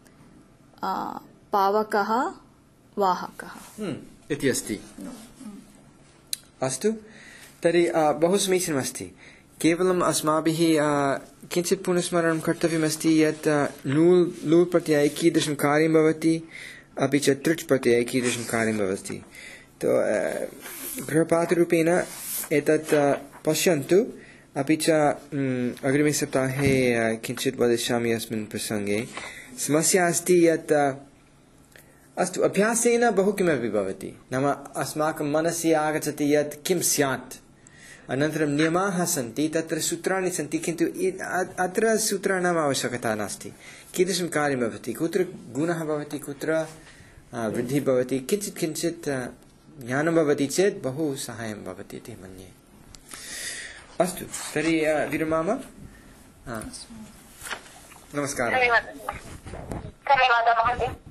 पावकः वाहकः इति अस्ति अस्तु तर्हि बहु समीचीनमस्ति केवलम् अस्माभिः किञ्चित् पुनस्मरणं कर्तव्यमस्ति यत् लूल् प्रत्यये कीदृशं कार्यं भवति अपि च तृच् प्रत्यये कीदृशं कार्यं भवति तो गृहपाठरूपेण एतत् पश्यन्तु अपि च अग्रिमे सप्ताहे किञ्चित् वदिष्यामि अस्मिन् प्रसङ्गे समस्या अस्ति यत् अस्तु अभ्यासेन बहु किमपि भवति नाम अस्माकं मनसि आगच्छति यत् किं स्यात् अनन्तरं नियमाः सन्ति तत्र सूत्राणि सन्ति किन्तु अत्र सूत्राणाम् आवश्यकता नास्ति कीदृशं कार्यं भवति कुत्र गुणः भवति कुत्र वृद्धिः भवति किञ्चित् किञ्चित् ज्ञानं भवति चेत् बहु साहाय्यं भवति इति मन्ये अस्तु तर्हि विरमामः नमस्कारः धन्यवादः महोदय